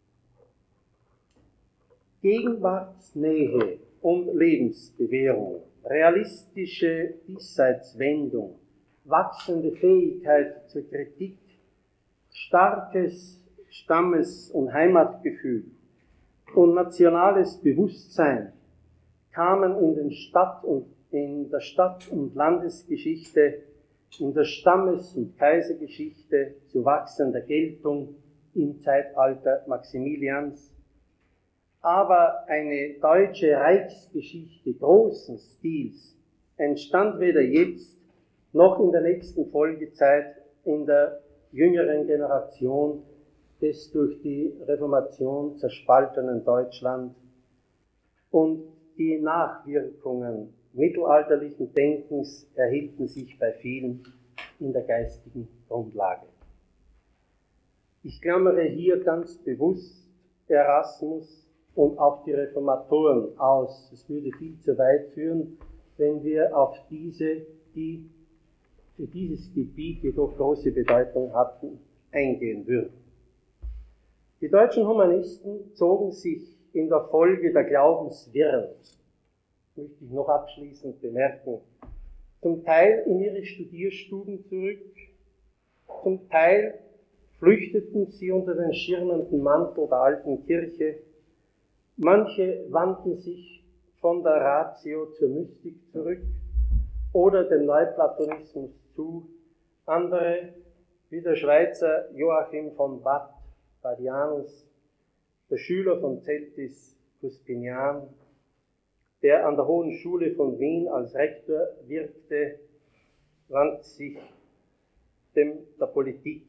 Gegenwartsnähe und Lebensbewährung, realistische Diesseitswendung, wachsende Fähigkeit zur Kritik, starkes Stammes- und Heimatgefühl und nationales Bewusstsein kamen in den Stadt- und in der Stadt- und Landesgeschichte, in der Stammes- und Kaisergeschichte zu wachsender Geltung im Zeitalter Maximilians. Aber eine deutsche Reichsgeschichte großen Stils entstand weder jetzt noch in der nächsten Folgezeit in der jüngeren Generation des durch die Reformation zerspaltenen Deutschland, und die Nachwirkungen mittelalterlichen Denkens erhielten sich bei vielen in der geistigen Grundlage. Ich klammere hier ganz bewusst Erasmus und auch die Reformatoren aus. Es würde viel zu weit führen, wenn wir auf diese, die für dieses Gebiet jedoch große Bedeutung hatten, eingehen würden. Die deutschen Humanisten zogen sich in der Folge der Glaubenswirren, möchte ich noch abschließend bemerken, zum Teil in ihre Studierstuben zurück, zum Teil flüchteten sie unter den schirmenden Mantel der alten Kirche, manche wandten sich von der Ratio zur Mystik zurück oder dem Neuplatonismus zu, andere, wie der Schweizer Joachim von Badianus, der Schüler von Celtis Cuspinian, der an der Hohen Schule von Wien als Rektor wirkte, wandten sich der Politik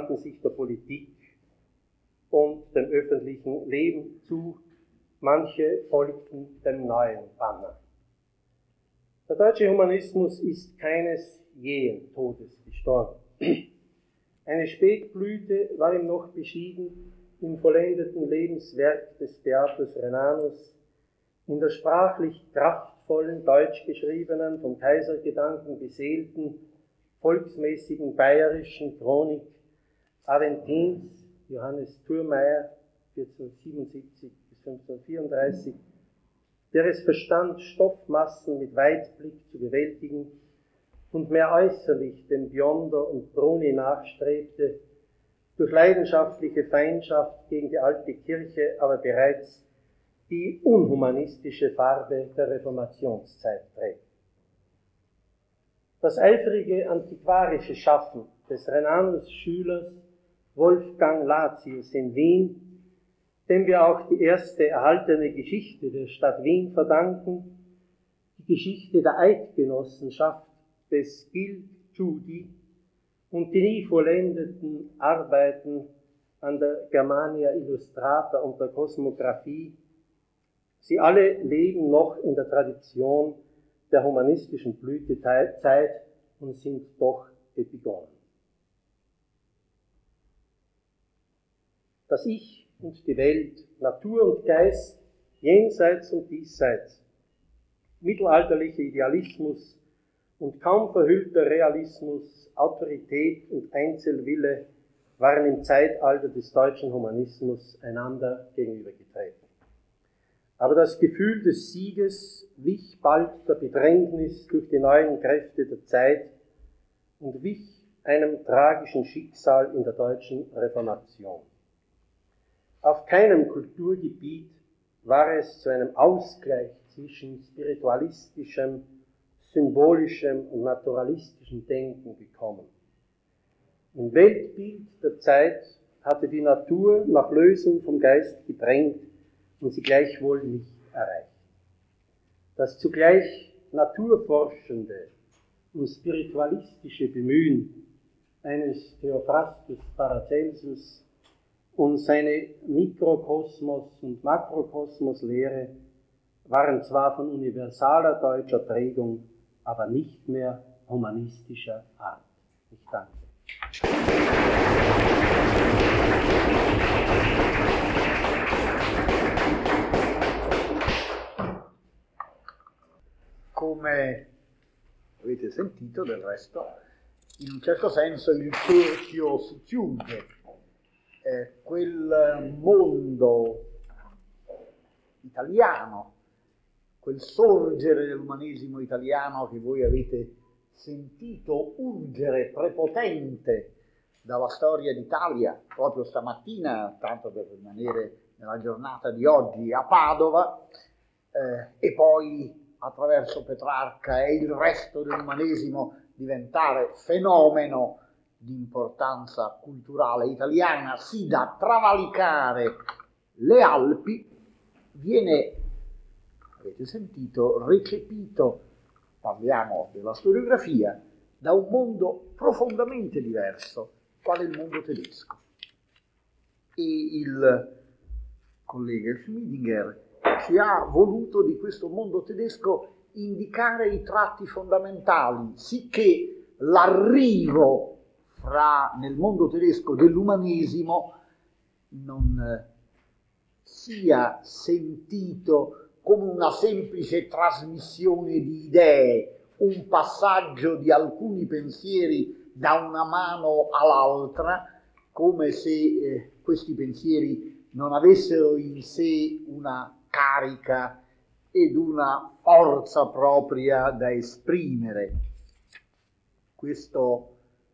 und dem öffentlichen Leben zu. Manche folgten dem neuen Banner. Der deutsche Humanismus ist keines jähen Todes gestorben. Eine Spätblüte war ihm noch beschieden im vollendeten Lebenswerk des Beatus Rhenanus, in der sprachlich kraftvollen, deutsch geschriebenen, vom Kaisergedanken beseelten, volksmäßigen bayerischen Chronik Aventins, Johannes Thurmeier, 1477 bis 1534, der es verstand, Stoffmassen mit Weitblick zu bewältigen und mehr äußerlich dem Biondo und Bruni nachstrebte, durch leidenschaftliche Feindschaft gegen die alte Kirche aber bereits die unhumanistische Farbe der Reformationszeit trägt. Das eifrige antiquarische Schaffen des Rhenanus-Schülers Wolfgang Latius in Wien, dem wir auch die erste erhaltene Geschichte der Stadt Wien verdanken, die Geschichte der Eidgenossenschaft des Gil Giudi und die nie vollendeten Arbeiten an der Germania Illustrata und der Kosmographie, sie alle leben noch in der Tradition der humanistischen Blütezeit und sind doch Epigonen. Das Ich und die Welt, Natur und Geist, jenseits und diesseits, mittelalterlicher Idealismus und kaum verhüllter Realismus, Autorität und Einzelwille waren im Zeitalter des deutschen Humanismus einander gegenübergetreten. Aber das Gefühl des Sieges wich bald der Bedrängnis durch die neuen Kräfte der Zeit und wich einem tragischen Schicksal in der deutschen Reformation. Auf keinem Kulturgebiet war es zu einem Ausgleich zwischen spiritualistischem, symbolischem und naturalistischem Denken gekommen. Im Weltbild der Zeit hatte die Natur nach Lösung vom Geist gedrängt und sie gleichwohl nicht erreicht. Das zugleich naturforschende und spiritualistische Bemühen eines Theophrastus Paracelsus und seine Mikrokosmos- und Makrokosmos-Lehre waren zwar von universaler deutscher Prägung, aber nicht mehr humanistischer Art. Ich danke. Come avete sentito del resto, in un certo senso il cerchio si chiude, quel mondo italiano, quel sorgere dell'umanesimo italiano che voi avete sentito urgere prepotente dalla storia d'Italia proprio stamattina, tanto per rimanere nella giornata di oggi a Padova, e poi attraverso Petrarca e il resto dell'umanesimo diventare fenomeno di importanza culturale italiana, sì da travalicare le Alpi, viene, avete sentito, recepito, parliamo della storiografia, da un mondo profondamente diverso, quale il mondo tedesco. E il collega Schmidinger ci ha voluto di questo mondo tedesco indicare i tratti fondamentali, sicché l'arrivo nel mondo tedesco dell'umanesimo non sia sentito come una semplice trasmissione di idee, un passaggio di alcuni pensieri da una mano all'altra, come se questi pensieri non avessero in sé una carica ed una forza propria da esprimere. Questa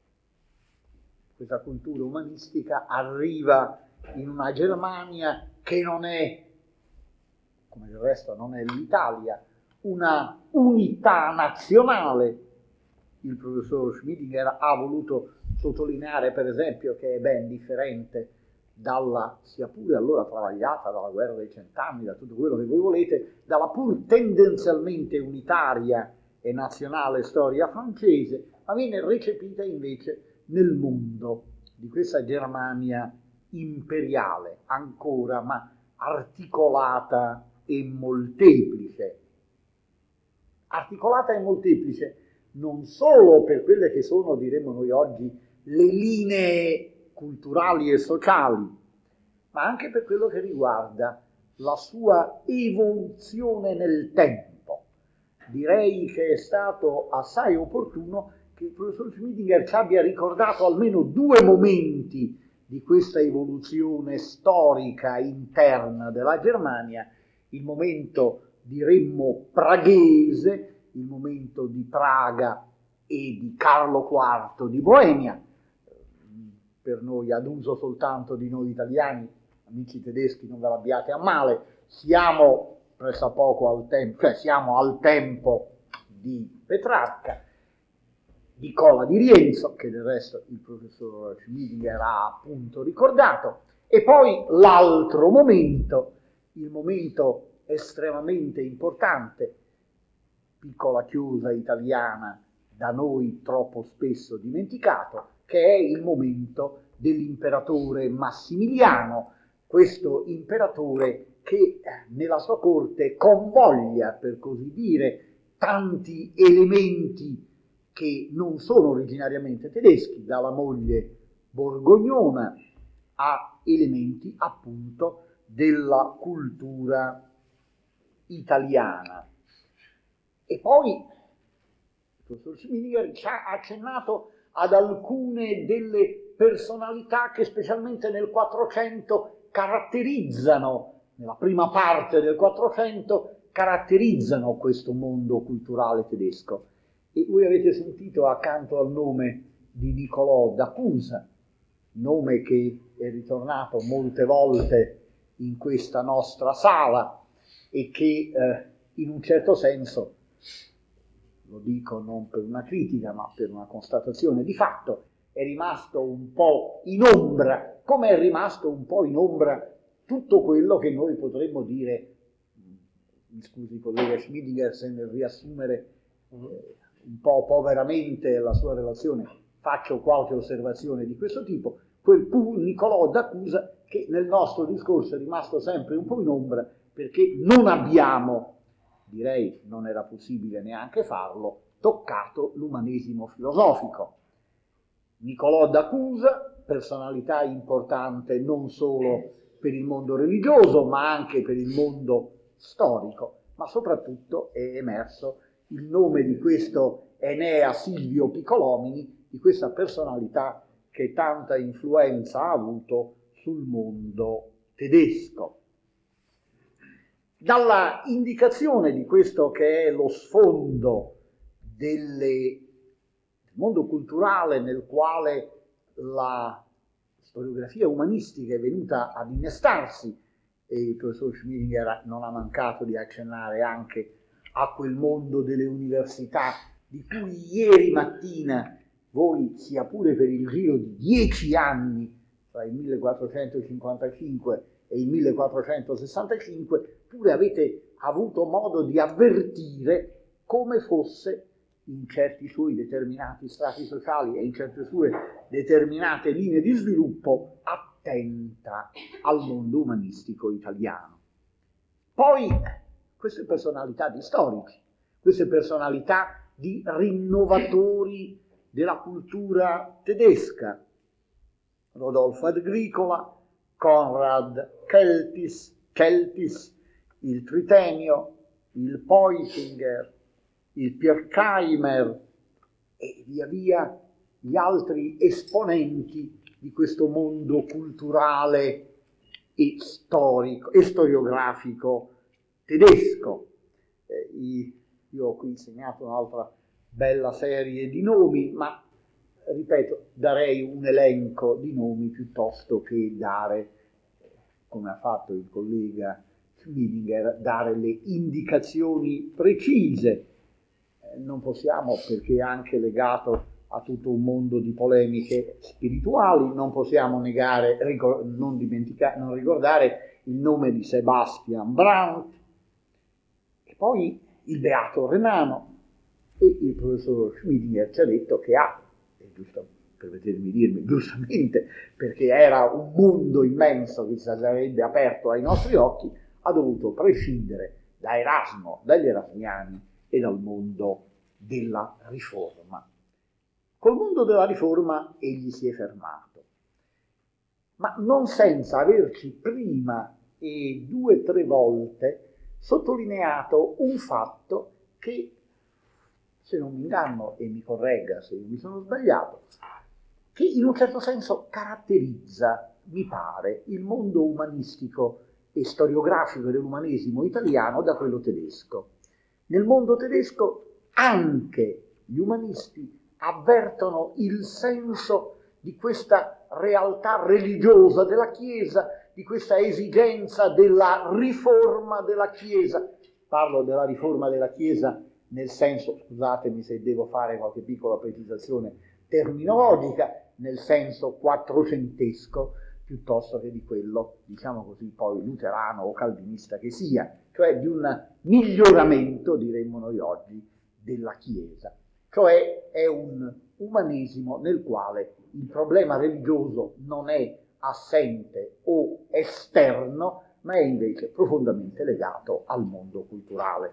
cultura umanistica arriva in una Germania che non è, come del resto non è l'Italia, una unità nazionale. Il professor Schmidinger ha voluto sottolineare, per esempio, che è ben differente dalla, sia pure allora travagliata, dalla guerra dei cent'anni, da tutto quello che voi volete, dalla pur tendenzialmente unitaria e nazionale storia francese, ma viene recepita invece nel mondo di questa Germania imperiale, ancora, ma articolata e molteplice. Articolata e molteplice non solo per quelle che sono, diremmo noi oggi, le linee culturali e sociali, ma anche per quello che riguarda la sua evoluzione nel tempo. Direi che è stato assai opportuno che il professor Schmidinger ci abbia ricordato almeno due momenti di questa evoluzione storica interna della Germania, il momento, diremmo, praghese, il momento di Praga e di Carlo IV di Boemia, per noi ad uso soltanto di noi italiani, amici tedeschi non ve l'abbiate a male, siamo pressappoco al tempo, cioè siamo al tempo di Petrarca, di Cola di Rienzo, che del resto il professor Schmidinger ha appunto ricordato, e poi l'altro momento, il momento estremamente importante, piccola chiusa italiana da noi troppo spesso dimenticato, che è il momento dell'imperatore Massimiliano, questo imperatore che nella sua corte convoglia, per così dire, tanti elementi che non sono originariamente tedeschi, dalla moglie borgognona a elementi appunto della cultura italiana. E poi il professor Schmidinger ci ha accennato ad alcune delle personalità che specialmente nel 400 caratterizzano, nella prima parte del 400, caratterizzano questo mondo culturale tedesco. E voi avete sentito accanto al nome di Niccolò da Cusa, nome che è ritornato molte volte in questa nostra sala e che in un certo senso, lo dico non per una critica ma per una constatazione di fatto, è rimasto un po' in ombra, come è rimasto un po' in ombra tutto quello che noi potremmo dire, mi scusi collega Schmidinger se nel riassumere un po' poveramente la sua relazione faccio qualche osservazione di questo tipo, quel Niccolò da Cusa che nel nostro discorso è rimasto sempre un po' in ombra perché non abbiamo, direi non era possibile neanche farlo, toccato l'umanesimo filosofico. Niccolò da Cusa, personalità importante non solo per il mondo religioso ma anche per il mondo storico, ma soprattutto è emerso il nome di questo Enea Silvio Piccolomini, di questa personalità che tanta influenza ha avuto sul mondo tedesco. Dalla indicazione di questo che è lo sfondo del mondo culturale nel quale la storiografia umanistica è venuta ad innestarsi, e il professor Schmidinger non ha mancato di accennare anche a quel mondo delle università di cui ieri mattina voi, sia pure per il giro di 10 anni, tra il 1455 e il 1465, pure avete avuto modo di avvertire come fosse, in certi suoi determinati strati sociali e in certe sue determinate linee di sviluppo, attenta al mondo umanistico italiano. Poi queste personalità di storici, queste personalità di rinnovatori della cultura tedesca, Rodolfo Agricola, Konrad Keltis, il Tritenio, il Peutinger, il Pirkheimer e via via gli altri esponenti di questo mondo culturale e storico e storiografico tedesco. Io ho qui segnato un'altra bella serie di nomi, ma ripeto, darei un elenco di nomi piuttosto che dare, come ha fatto il collega Schmidinger, dare le indicazioni precise. Non possiamo, perché è anche legato a tutto un mondo di polemiche spirituali, non possiamo negare, non ricordare il nome di Sebastian Brandt, e poi il beato Renano, e il professor Schmidinger ci ha detto che giusto, permettetemi di dirmi, giustamente, perché era un mondo immenso che si sarebbe aperto ai nostri occhi, ha dovuto prescindere da Erasmo, dagli erasmiani e dal mondo della Riforma. Col mondo della Riforma egli si è fermato, ma non senza averci prima e 2 o 3 volte sottolineato un fatto che, se non mi inganno e mi corregga se mi sono sbagliato, che in un certo senso caratterizza, mi pare, il mondo umanistico e storiografico dell'umanesimo italiano da quello tedesco. Nel mondo tedesco anche gli umanisti avvertono il senso di questa realtà religiosa della Chiesa, di questa esigenza della riforma della Chiesa. Parlo della riforma della Chiesa nel senso, scusatemi se devo fare qualche piccola precisazione terminologica, nel senso quattrocentesco, piuttosto che di quello, diciamo così, poi luterano o calvinista che sia, cioè di un miglioramento, diremmo noi oggi, della Chiesa. Cioè è un umanesimo nel quale il problema religioso non è assente o esterno, ma è invece profondamente legato al mondo culturale.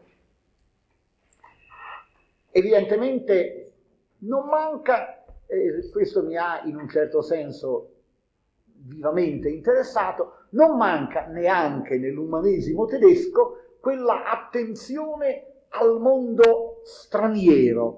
Evidentemente non manca, questo mi ha in un certo senso vivamente interessato, non manca neanche nell'umanesimo tedesco quella attenzione al mondo straniero.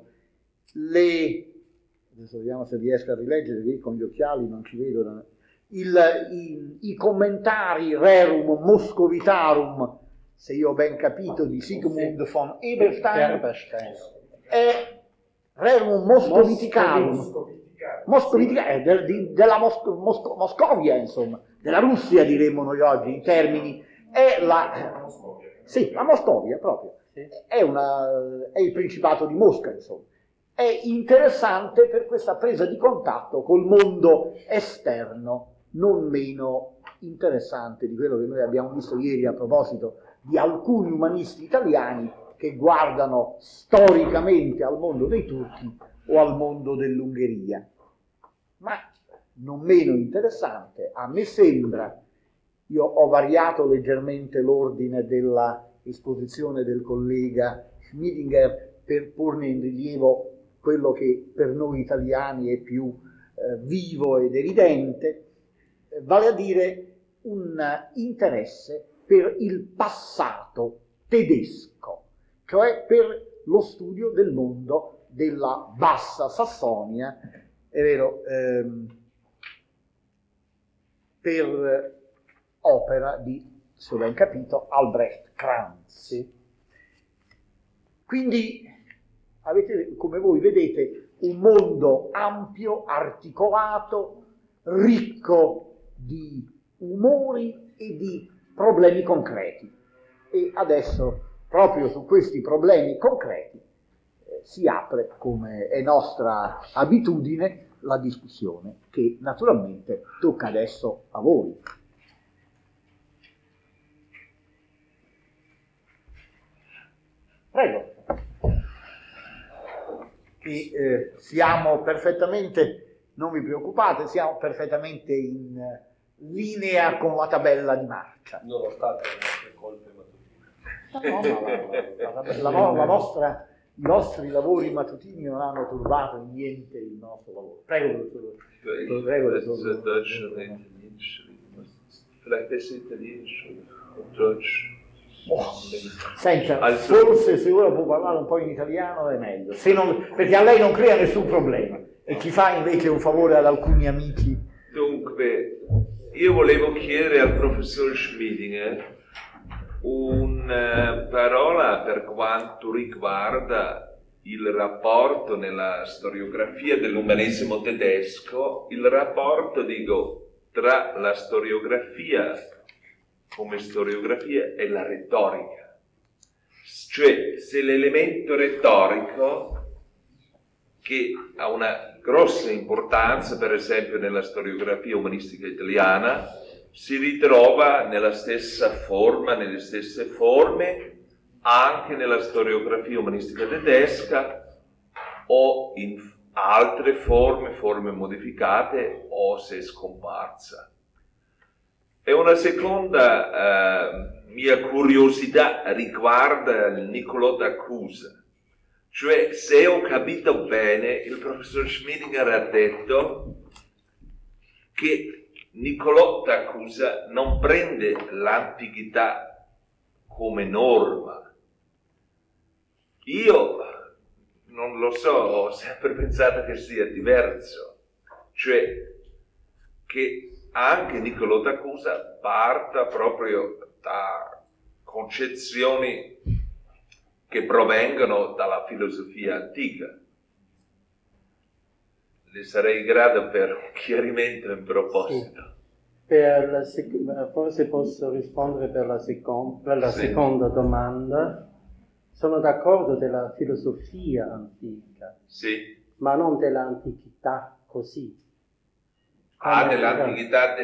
Adesso vediamo se riesco a rileggere, perché con gli occhiali non ci vedo. I commentari Rerum Moscovitarum, se io ho ben capito, di Sigmund von Eberstein, è Rerum Moscoviticarum, della Moscovia, insomma, della Russia diremmo noi oggi in termini, è la Moscovia proprio, è il Principato di Mosca, insomma. È interessante per questa presa di contatto col mondo esterno, non meno interessante di quello che noi abbiamo visto ieri a proposito di alcuni umanisti italiani che guardano storicamente al mondo dei turchi o al mondo dell'Ungheria. Ma non meno interessante, a me sembra, io ho variato leggermente l'ordine della esposizione del collega Schmidinger per porne in rilievo quello che per noi italiani è più vivo ed evidente, vale a dire un interesse per il passato tedesco, cioè per lo studio del mondo della Bassa Sassonia, è vero, per opera di, se ho ben capito, Albrecht Krantz. Quindi avete, come voi vedete, un mondo ampio, articolato, ricco di umori e di problemi concreti. E adesso proprio su questi problemi concreti si apre, come è nostra abitudine, la discussione che naturalmente tocca adesso a voi. Prego. E, siamo perfettamente, non vi preoccupate, siamo perfettamente in linea con la tabella di marcia. Nonostante le nostre colpe mattutine. I vostri lavori mattutini non hanno turbato in niente il nostro lavoro. Prego, Deutsch oder Italienisch. Vielleicht besser Italienisch oder Deutsch. Senta, forse se ora può parlare un po' in italiano è meglio, se non, perché a lei non crea nessun problema e ci fa invece un favore ad alcuni amici. Dunque, io volevo chiedere al professor Schmidinger una parola per quanto riguarda il rapporto nella storiografia dell'umanesimo tedesco, il rapporto, dico, tra la storiografia come storiografia e la retorica. Cioè, se l'elemento retorico, che ha una grossa importanza, per esempio, nella storiografia umanistica italiana, si ritrova nella stessa forma, nelle stesse forme, anche nella storiografia umanistica tedesca, o in altre forme modificate, o se è scomparsa. E una seconda mia curiosità riguarda il Niccolò d'Accusa. Cioè, se ho capito bene, il professor Schmidinger ha detto che Niccolò d'Accusa non prende l'antichità come norma. Io non lo so, ho sempre pensato che sia diverso, cioè che anche Niccolò d'Accusa parta proprio da concezioni che provengono dalla filosofia antica. Le sarei grato per un chiarimento in proposito. Forse posso rispondere per la seconda domanda. Sono d'accordo della filosofia antica, sì, ma non dell'antichità così. Dell'antichità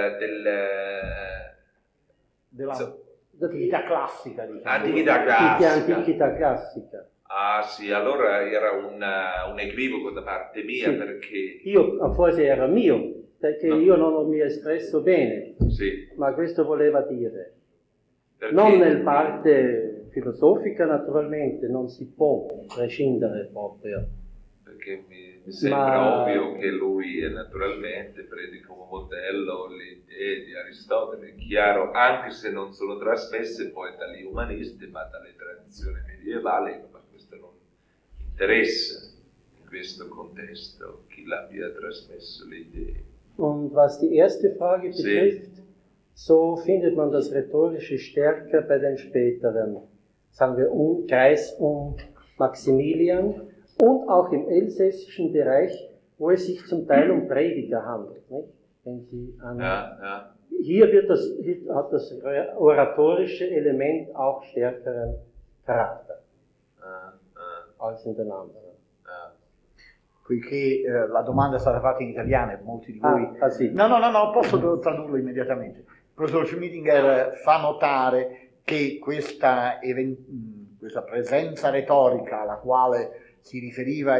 dell'antichità classica, diciamo. Antichità classica. Ah sì, allora era un equivoco da parte mia, sì, perché... Forse era mio, perché no, io non mi ho espresso bene, sì, ma questo voleva dire. Perché? Non nel parte filosofica, naturalmente, non si può prescindere proprio. Perché mi sembra ovvio che lui naturalmente prende come modello le idee di Aristotele, è chiaro, anche se non sono trasmesse poi dagli umanisti, ma dalle tradizioni medievali, ma questo non interessa in questo contesto chi l'abbia trasmesso le idee. Und was die erste Frage betrifft, sì, so findet man das Rhetorische stärker bei den späteren, sagen wir, Kreis um Maximilian und auch im elsässischen Bereich, wo es sich zum Teil um Prediger handelt. Nicht? Wenn Sie hier hat das oratorische Element auch stärkeren Charakter als in den anderen. Poiché la domanda è stata fatta in italiano e molti di voi... Sì. No, posso tradurlo immediatamente. Il professor Schmidinger fa notare che questa presenza retorica alla quale si riferiva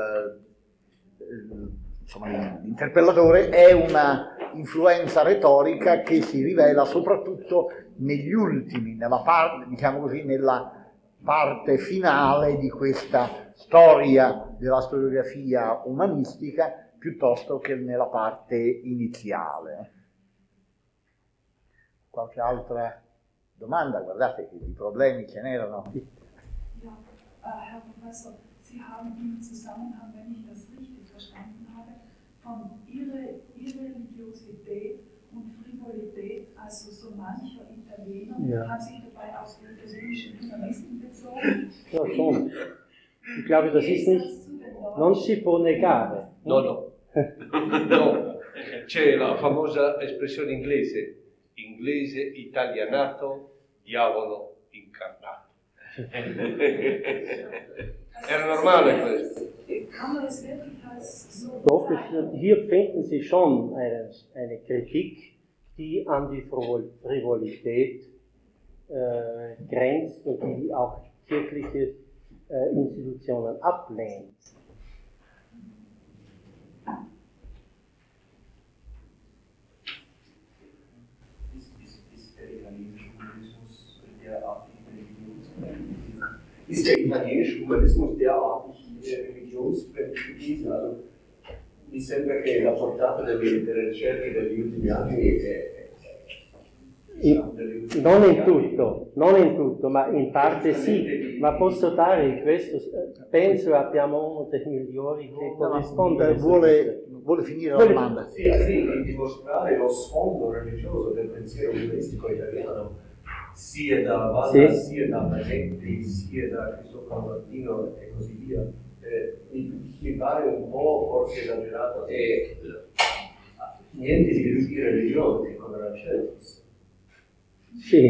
l'interpellatore è una influenza retorica che si rivela soprattutto negli ultimi, nella parte finale di questa storia della storiografia umanistica piuttosto che nella parte iniziale. Qualche altra domanda? Guardate che di problemi ce n'erano. Ja, Herr Professor, Sie haben im Zusammenhang, wenn ich das richtig verstanden habe, von Irreligiosität und Frivolität, also so mancher Italiener, hat sich dabei auf die italienischen Humanisten bezogen. Ja, schon. Ich glaube, das ist nicht, non si può negare. No. C'è la famosa espressione inglese italianato, diavolo incarnato. Era normale questo. Kann man das wirklich als so Doch, bezeichnen? hier finden Sie schon eine Kritik, die an die Frivolität grenzt und die auch kirchliche Institutionen ablehnt. Ist der italienische Umanismus derartig religionsfremd gewesen? Also, mi sembra che la portata delle ricerche degli ultimi anni Non in tutto, ma in parte sì, ma posso dare questo, penso abbiamo uno dei migliori che corrisponde a vuole finire la domanda. sì, di dimostrare lo sfondo religioso del pensiero umanistico italiano, sia da Valla, sia da Magetti, sia da Cristoforo Martino e così via. Mi pare un po' forse esagerato niente di religione come la Celtis. Sì.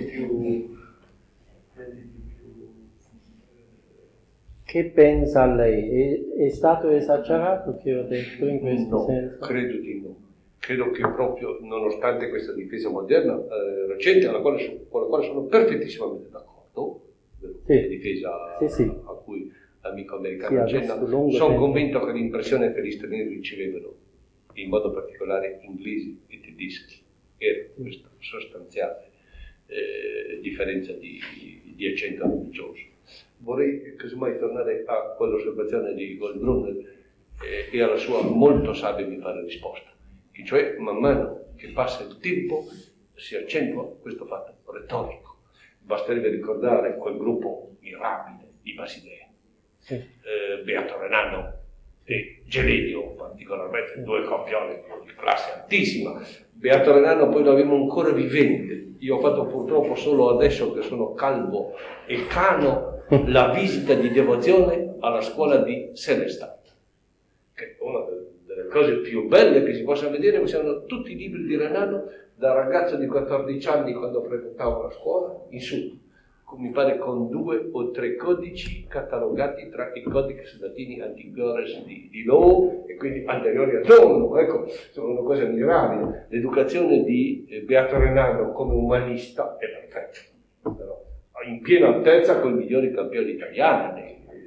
Che pensa lei? È stato esagerato che ho detto in questo senso? Credo di no. Credo che proprio, nonostante questa difesa moderna, recente, con la quale sono perfettissimamente d'accordo, la difesa a cui l'amico americano accenna, sono convinto che l'impressione che gli stranieri ricevevano, in modo particolare inglesi e tedeschi, era questa sostanziale differenza di accento religioso. Vorrei casomai tornare a quell'osservazione di Goldbrunner e alla sua molto sabia, mi pare, risposta, che cioè man mano che passa il tempo si accentua questo fatto retorico. Basterebbe ricordare quel gruppo mirabile di Basilea, Beato Renano e Gelenio, particolarmente due campioni di classe altissima. Beato Renano poi lo abbiamo ancora vivente. Io ho fatto purtroppo solo adesso che sono calvo e cano la visita di devozione alla scuola di Sennestadt, che è una delle cose più belle che si possa vedere. Sono tutti i libri di Renano da ragazzo di 14 anni, quando frequentavo la scuola, in su, mi pare con 2 o 3 codici catalogati tra i codici latini antigores di Lowe e quindi anteriori a Tonno. Ecco, sono una cosa mirabile. L'educazione di Beato Renano come umanista è perfetta, però in piena altezza con i migliori campioni italiani,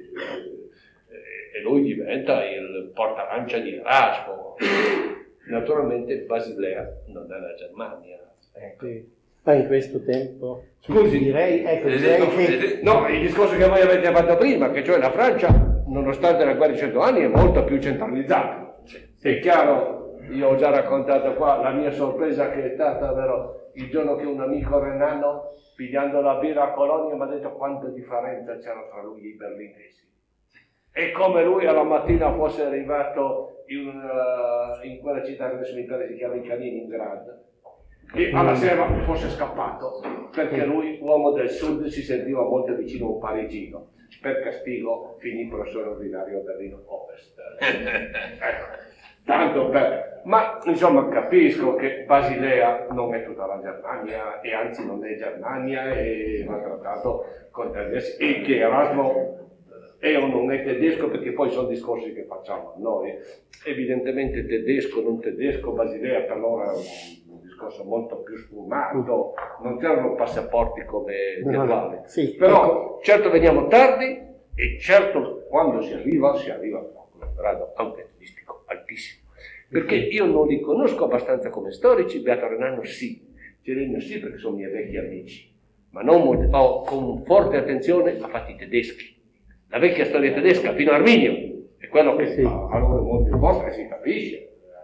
e lui diventa il portalancia di Erasmo. Naturalmente Basilea non è la Germania. Ma in questo tempo Scusi, direi che no, il discorso che voi avete fatto prima, che cioè la Francia, nonostante la guerra di 100 anni, è molto più centralizzata. È chiaro, io ho già raccontato qua la mia sorpresa che è stata, vero, il giorno che un amico renano, pigliando la birra a Colonia, mi ha detto quanta differenza c'era tra lui e i berlinesi. E come lui alla mattina fosse arrivato in quella città che adesso mi pare si chiama Kaliningrad, e alla sera fosse scappato, perché lui, uomo del sud, si sentiva molto vicino a un parigino. Per castigo finì professore ordinario a Berlino Ovest. Ecco, tanto per... Ma insomma capisco che Basilea non è tutta la Germania, e anzi non è Germania, e va trattato con tedeschi, e che Erasmo è o non è tedesco, perché poi sono discorsi che facciamo noi. Evidentemente tedesco, non tedesco, Basilea per loro è un discorso molto più sfumato, non c'erano passaporti come gli attuali. Sì, però certo veniamo tardi, e certo quando si arriva con un grado autentistico altissimo, perché io non li conosco abbastanza come storici. Beato Renano sì, Gelenio sì, perché sono miei vecchi amici, ma non con forte attenzione a fatti tedeschi. La vecchia storia tedesca fino a Arminio è quello che ha molto forte, si capisce.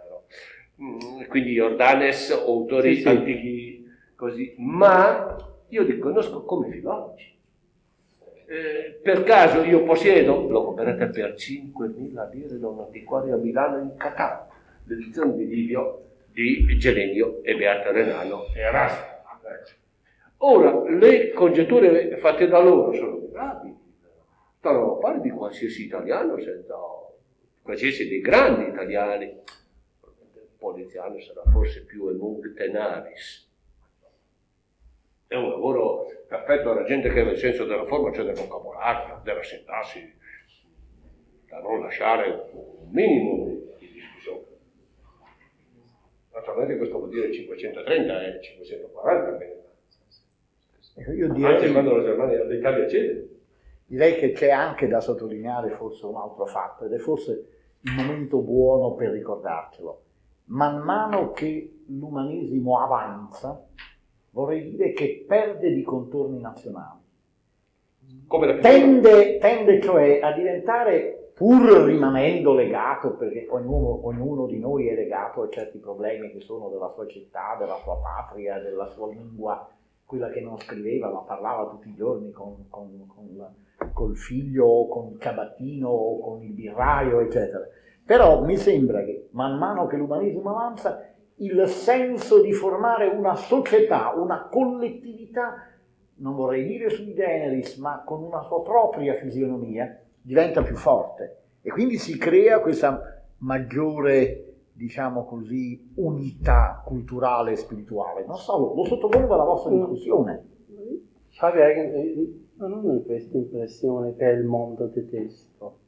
Quindi Jordanes, autori antichi così, ma io li conosco come filologi. Per caso io possiedo, l'ho comprata per 5.000 lire da un antiquario a Milano in Catania, l'edizione di Livio di Gelenio e Beato Renano e Erasmo. Ora, le congetture fatte da loro sono gravi. Stavano a parlare di qualsiasi italiano, qualsiasi dei grandi italiani. Poliziano sarà forse più Emung Tenaris, è un lavoro perfetto alla gente che ha il senso della forma, cioè del vocabolario, della sintassi, da non lasciare un minimo di discussione. Naturalmente questo vuol dire 530 e 540, io direi, anche quando l'Italia cede. Direi che c'è anche da sottolineare forse un altro fatto, ed è forse il momento buono per ricordarcelo. Man mano che l'umanesimo avanza, vorrei dire che perde di contorni nazionali. Tende cioè a diventare, pur rimanendo legato, perché ognuno di noi è legato a certi problemi che sono della sua città, della sua patria, della sua lingua, quella che non scriveva ma parlava tutti i giorni col figlio, con il ciabattino, con il birraio, eccetera. Però mi sembra che man mano che l'umanesimo avanza, il senso di formare una società, una collettività, non vorrei dire sui generis, ma con una sua propria fisionomia, diventa più forte. E quindi si crea questa maggiore, diciamo così, unità culturale e spirituale. Non so, lo sottopongo alla vostra discussione. Non ho questa impressione per il mondo tedesco.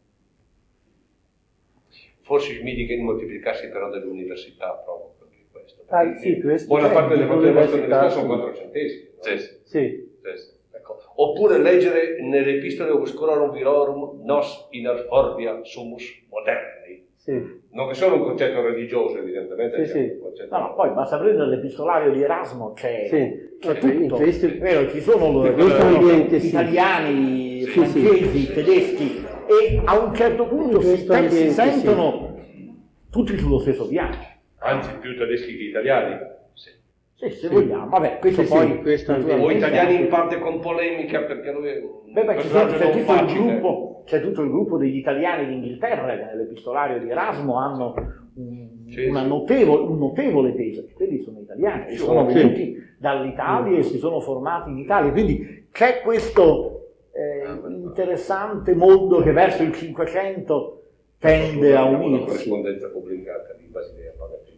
Forse i miti che moltiplicarsi però dell'università proprio perché questo. Sì, questo buona parte delle vostre università sono 400esimi. Sì. Ecco. Oppure leggere nelle epistole obscurorum virorum nos in alforbia sumus moderni. Sì. Non che sono un concetto religioso, evidentemente. Sì. Un concetto... No, poi basta prendere l'epistolario di Erasmo, c'è tutto. Vero, ci sono italiani, francesi, tedeschi, e a un certo punto si sentono tutti sullo stesso viaggio. Anzi, più tedeschi che italiani. Sì, se vogliamo. Vabbè, questo poi... o italiani in parte con polemica, perché lui è c'è tutto il gruppo degli italiani d'Inghilterra che nell'epistolario di Erasmo hanno un notevole peso. Quelli sono italiani, sono venuti dall'Italia e si sono formati in Italia. Quindi c'è questo interessante mondo che verso il 500 tende a unirsi. Una corrispondenza pubblicata di Basilea Pagatilli.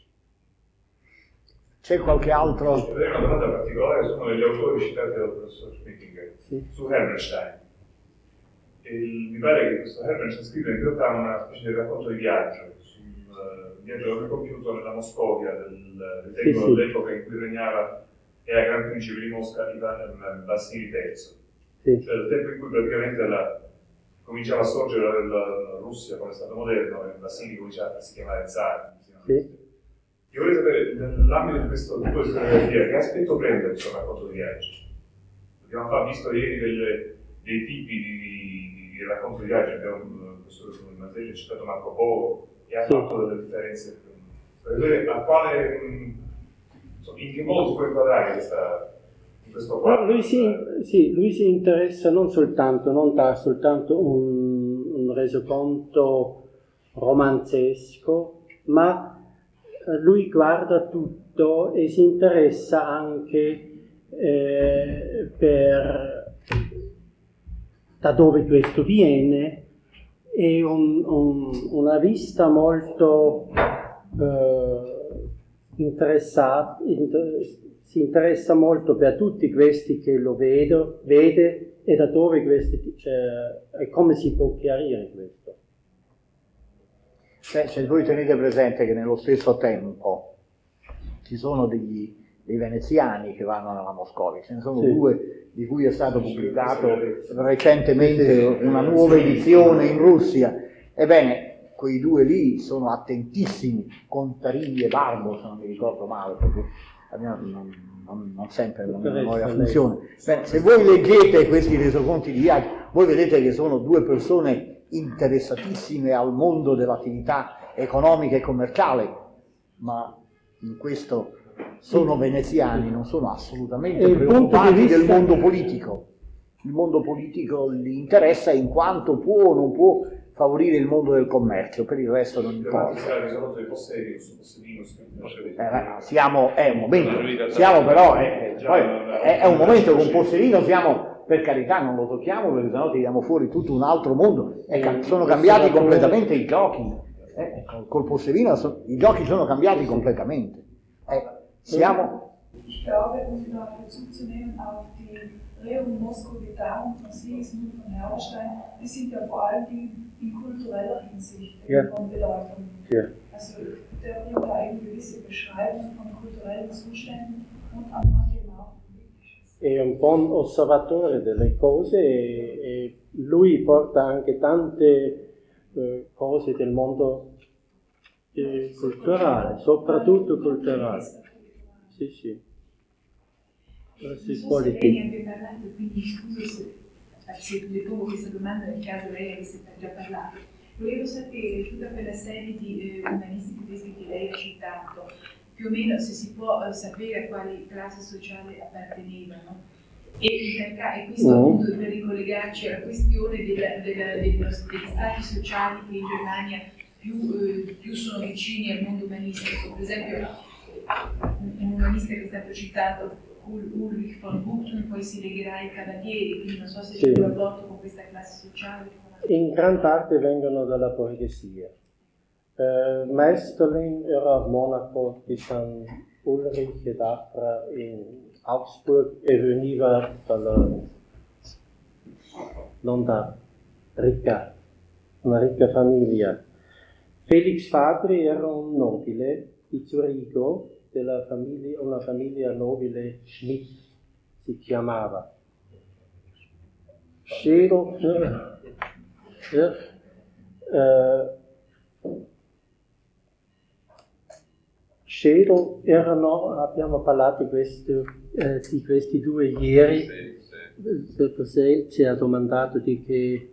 C'è qualche altro? Avrei una domanda particolare, sono degli autori citati dal professor Schmittinger su Hermenstein. Mi pare che questo Hermenstein scrive in realtà una specie di racconto di viaggio, sul viaggio che aveva compiuto nella Moscovia dell'epoca in cui regnava era Gran Principe di Mosca Vassili III. Cioè il tempo in cui praticamente cominciava a sorgere la Russia come Stato moderno e Vassili cominciava a farsi chiamare zar. Io vorrei sapere, nell'ambito di questo tipo di storiografia, che aspetto prende questo racconto di viaggio? Abbiamo visto ieri dei tipi di racconto di viaggio, abbiamo questo Mazzeggi ha citato Marco Polo e ha fatto delle differenze. Per vedere a quale, in che modo si può inquadrare questo quadro? Lui si interessa non dà soltanto un resoconto romanzesco, ma lui guarda tutto e si interessa anche da dove questo viene, e una vista molto interessata, si interessa molto per tutti questi che lo vede e da dove questi, e come si può chiarire questo. Se voi tenete presente che nello stesso tempo ci sono dei veneziani che vanno nella Moscovia, ce ne sono due di cui è stato pubblicato recentemente una nuova edizione in Russia. Ebbene, quei due lì sono attentissimi, Contarini e Barbo, se non mi ricordo male, perché non sempre la memoria funziona. Bene, se voi leggete questi resoconti di viaggio, voi vedete che sono due persone interessatissime al mondo dell'attività economica e commerciale, ma in questo sono veneziani, non sono assolutamente preoccupati del mondo politico. Il mondo politico li interessa in quanto può o non può favorire il mondo del commercio, per il resto non importa. È un momento con Posserino siamo, per carità, non lo tocchiamo perché sennò tiriamo fuori tutto un altro mondo. Sono cambiati completamente i giochi. Col Posserino i giochi sono cambiati completamente. Ich glaube, um da Bezug zu nehmen auf die Rerum Moscovitarum von Sigismund von Herberstein, die sind ja vor allen Dingen in kultureller Hinsicht von Bedeutung. Ja. Also der bringt da eine gewisse Beschreibung von kulturellen Zuständen und am Ende auch politisches. È un buon osservatore delle cose e lui porta anche tante cose del mondo culturale, soprattutto culturale. Sì, sì. Non so se lei ne abbia parlato, quindi scuso se le pongo questa domanda nel caso lei avesse già parlato. Volevo sapere, tutta quella serie di umanisti tedeschi che lei ha citato, più o meno se si può sapere a quali classi sociali appartenevano. E questo appunto per ricollegarci alla questione degli stati sociali che in Germania più sono vicini al mondo umanistico. Per esempio, un umanista che è stato citato, Ulrich von Hutten, poi si legherà ai cavalieri, quindi non so se c'è un rapporto con questa classe sociale. In gran parte vengono dalla borghesia. Meisterling era monaco di San Ulrich ed Afra in Augsburg e veniva non da una ricca famiglia. Felix Fabri era un nobile di Zurigo, una famiglia nobile Schmidt si chiamava. Schedel abbiamo parlato di questi due ieri. Il dottor ci ha domandato di che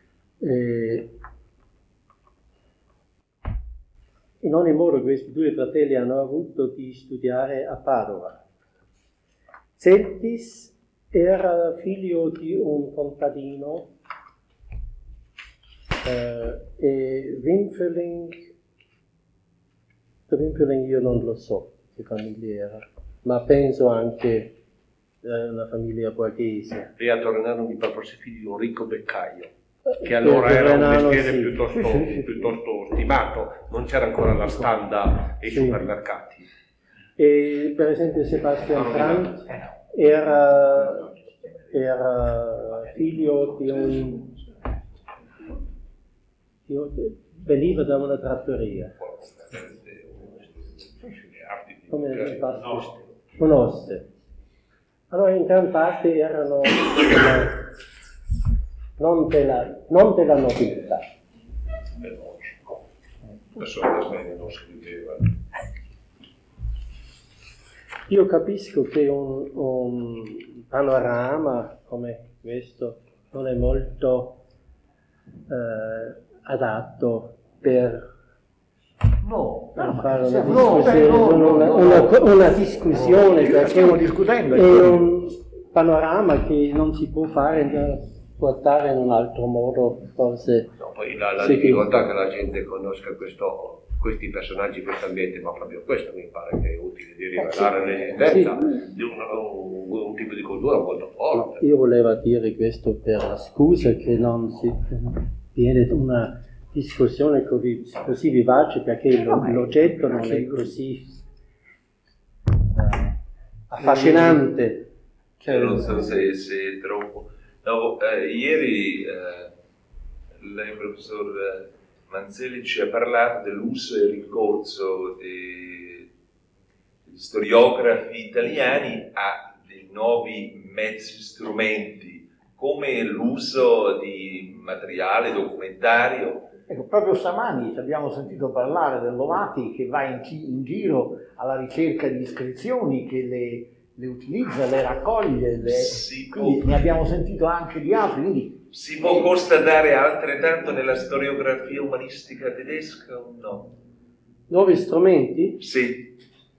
in ogni modo questi due fratelli hanno avuto di studiare a Padova. Zeltis era figlio di un contadino e Wimpfeling io non lo so che famiglia era, ma penso anche una famiglia borghese. E a Torrenano mi pare fosse figlio di un ricco beccaio, che allora era un mestiere piuttosto stimato, non c'era ancora la standa e i supermercati. E per esempio Sebastian Frank era figlio veniva da una trattoria. Come un oste. Allora in gran parte erano non della nobiltà. Non scriveva. Io capisco che un panorama come questo non è molto adatto per fare una discussione, perché stiamo discutendo. È un panorama che non si può portare in un altro modo, forse. No, poi la difficoltà che la gente conosca questi personaggi, questo ambiente, ma proprio questo mi pare che è utile di rivelare l'esistenza di un tipo di cultura molto forte. No, io volevo dire questo per la scusa che non si viene una discussione così vivace, perché l'oggetto non è così affascinante. Non so se è troppo. No, ieri il professor Manzelli ci ha parlato dell'uso e ricorso degli storiografi italiani a dei nuovi mezzi, strumenti, come l'uso di materiale documentario. Ecco, proprio stamani abbiamo sentito parlare del Lovati che va in giro alla ricerca di iscrizioni, che le utilizza, le raccoglie, quindi ne abbiamo sentito anche di altri. Quindi, si può constatare altrettanto nella storiografia umanistica tedesca o no? Nuovi strumenti? Sì.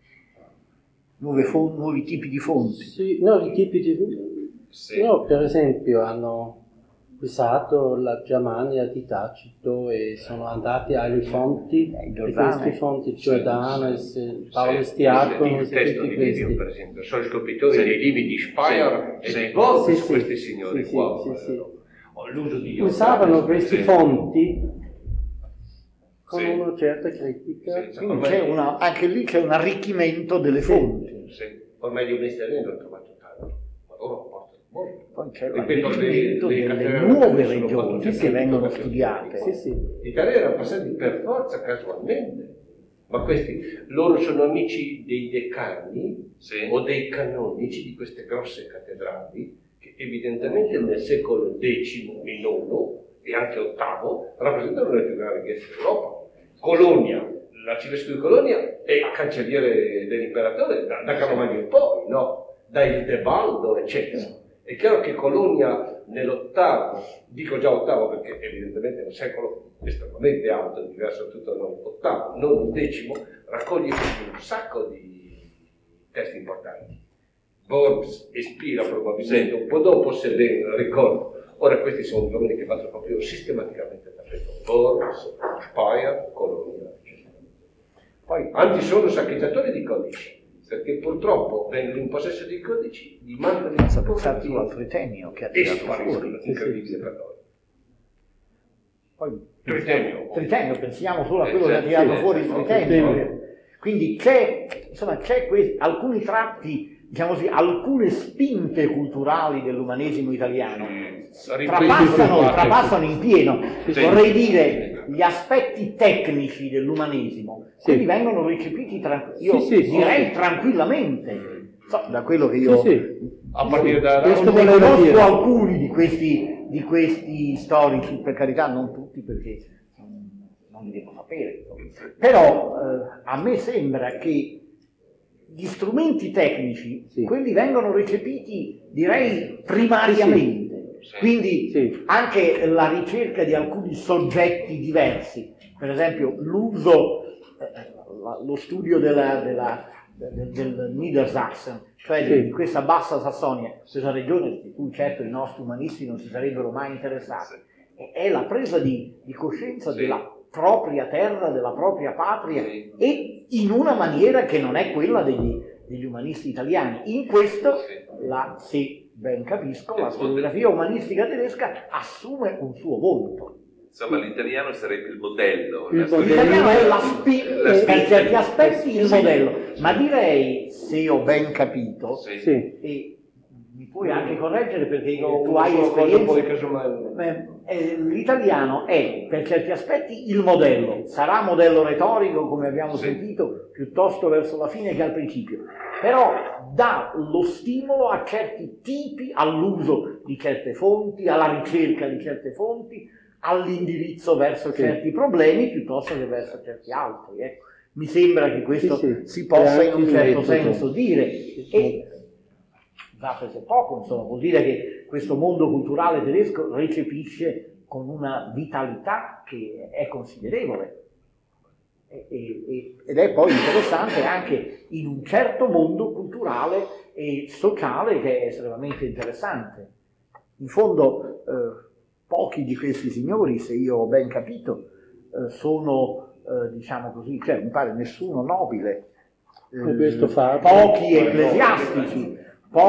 Nuovi tipi di fonti? Sì, nuovi tipi di... Sì. No, per esempio hanno usato la Germania di Tacito e sono andati alle fonti, queste fonti Giordano, Paolo Stiacono, il testo di Livio, per esempio, sono scopritori dei libri di Speyer e di Borges, questi signori qua. L'uso di usavano queste fonti con una certa critica. Quindi anche lì c'è un arricchimento delle fonti. ormai gli umanisti italiani hanno trovato tanto, ma loro portano molto. Poi c'è l'arricchimento delle nuove regioni che vengono studiate. L'Italia era passati per forza casualmente, ma questi loro sono amici dei decani o dei canonici di queste grosse cattedrali che evidentemente nel secolo X e IX e anche VIII rappresentano le più grandi chiese d'Europa. Colonia, l'arcivescovo di Colonia è cancelliere dell'imperatore da Carlo in poi, no? Da Ildebaldo, eccetera. È chiaro che Colonia nell'VIII, dico già VIII perché evidentemente è un secolo estremamente alto, diverso da tutto il VIII, non il X, raccoglie un sacco di testi importanti. Worms ispira probabilmente un po' dopo, se ben ricordo. Ora questi sono uomini che vanno proprio sistematicamente da petto. Worms, Speyer, Colonia, eccetera. Poi altri sono saccheggiatori di codici, perché purtroppo vengono in possesso dei codici, li mandano in pensate al Tritemio che ha tirato fuori. Incredibile per noi. Poi Tritemio, pensiamo solo a quello che ha tirato fuori il Tritemio. Quindi c'è alcuni tratti, diciamo così, alcune spinte culturali dell'umanesimo italiano trapassano in pieno. Vorrei dire, gli aspetti tecnici dell'umanesimo quelli vengono recepiti direi tranquillamente. Da quello che io a partire da conosco alcuni di questi storici, per carità non tutti perché non li devo sapere, però a me sembra che gli strumenti tecnici, quelli vengono recepiti, direi, primariamente. Quindi anche la ricerca di alcuni soggetti diversi, per esempio l'uso, lo studio del Niedersachsen, cioè di questa bassa Sassonia, questa regione di cui certo i nostri umanisti non si sarebbero mai interessati, è la presa di coscienza della propria terra, della propria patria, e in una maniera che non è quella degli umanisti italiani. In questo, se ben capisco, la storiografia umanistica tedesca assume un suo volto. Insomma, l'italiano sarebbe il modello. L'italiano è per certi aspetti il modello, ma direi, se ho ben capito, e mi puoi anche correggere perché tu hai esperienza, l'italiano è per certi aspetti il modello, sarà modello retorico come abbiamo sentito piuttosto verso la fine che al principio, però dà lo stimolo a certi tipi, all'uso di certe fonti, alla ricerca di certe fonti, all'indirizzo verso certi problemi piuttosto che verso certi altri. Mi sembra che questo si possa in un certo senso dire. E date se poco, insomma, vuol dire che questo mondo culturale tedesco recepisce con una vitalità che è considerevole ed è poi interessante anche in un certo mondo culturale e sociale che è estremamente interessante. In fondo pochi di questi signori, se io ho ben capito, sono diciamo così, cioè mi pare nessuno nobile, pochi ecclesiastici.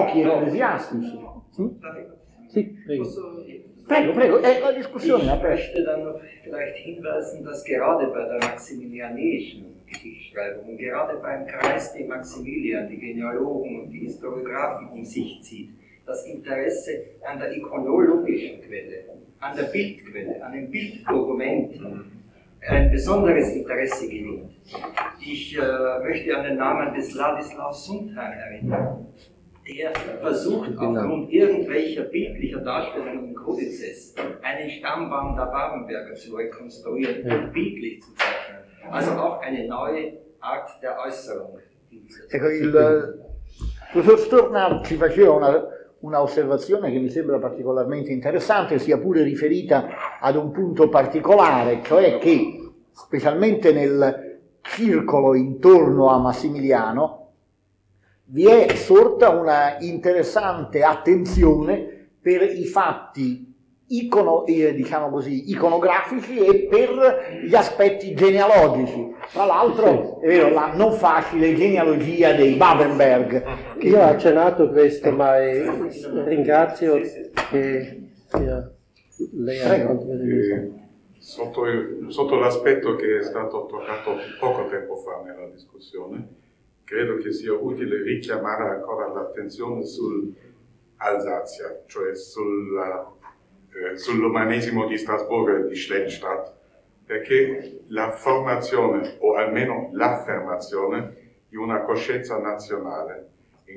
Prego, la Diskussion. Ich möchte dann noch vielleicht hinweisen, dass gerade bei der maximilianischen Geschichtsschreibung und gerade beim Kreis de Maximilian, die Genealogen und die Historiographen um sich zieht, das Interesse an der ikonologischen Quelle, an der Bildquelle, an dem Bilddokument ein besonderes Interesse gewinnt. Ich möchte an den Namen des Ladislav Sundheim erinnern. Der versucht aufgrund irgendwelcher bildlicher Darstellungen in Kodizes einen Stammbaum der Babenberger zu rekonstruieren und bildlich zu zeichnen. Also auch eine neue Art der Äußerung. Ecco, il professor Sturnar ci faceva una osservazione che mi sembra particolarmente interessante, sia pure riferita ad un punto particolare, cioè che specialmente nel circolo intorno a Massimiliano vi è sorta una interessante attenzione per i fatti diciamo così, iconografici e per gli aspetti genealogici. Tra l'altro, è vero, la non facile genealogia dei Babenberg. Io ho accennato questo, ma ringrazio che lei ha condiviso. Sotto l'aspetto che è stato toccato poco tempo fa nella discussione, credo che sia utile richiamare ancora l'attenzione sull'Alsazia, cioè sull'umanesimo di Strasburgo e di Schlettstadt, perché la formazione, o almeno l'affermazione, di una coscienza nazionale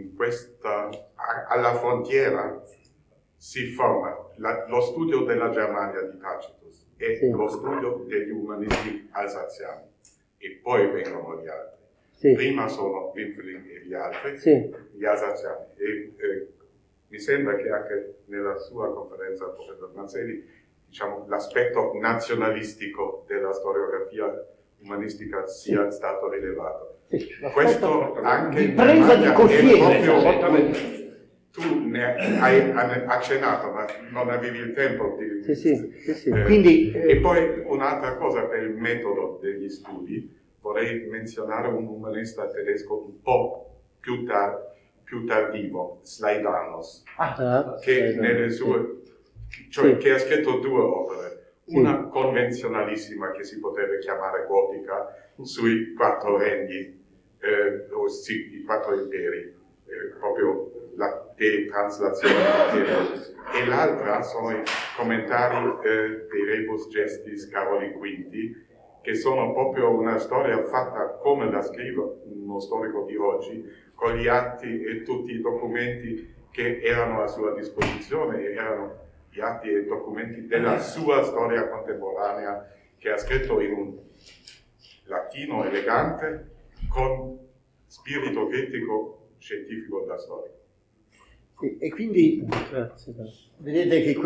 alla frontiera si forma. Lo studio della Germania di Tacitus e lo studio degli umanisti alsaziani, e poi vengono gli altri. Prima sono Wipfling e gli altri, gli alsaziani. Mi sembra che anche nella sua conferenza, professor Manzelli, diciamo, l'aspetto nazionalistico della storiografia umanistica sia stato rilevato. Questo anche di presa di coscienza. Tu ne hai accennato, ma non avevi il tempo di... Quindi, e poi un'altra cosa per il metodo degli studi, vorrei menzionare un umanista tedesco un po' più tardivo, Slaidanos, che nelle sue... cioè che ha scritto 2 opere, una convenzionalissima che si potrebbe chiamare gotica, sui 4 regni, i 4 imperi, proprio la translazione e l'altra sono i commentari dei Rebus Gestis Caroli V, che sono proprio una storia fatta come la scrive uno storico di oggi, con gli atti e tutti i documenti che erano a sua disposizione, erano gli atti e documenti della sua storia contemporanea, che ha scritto in un latino elegante con spirito critico scientifico da storico. E quindi vedete che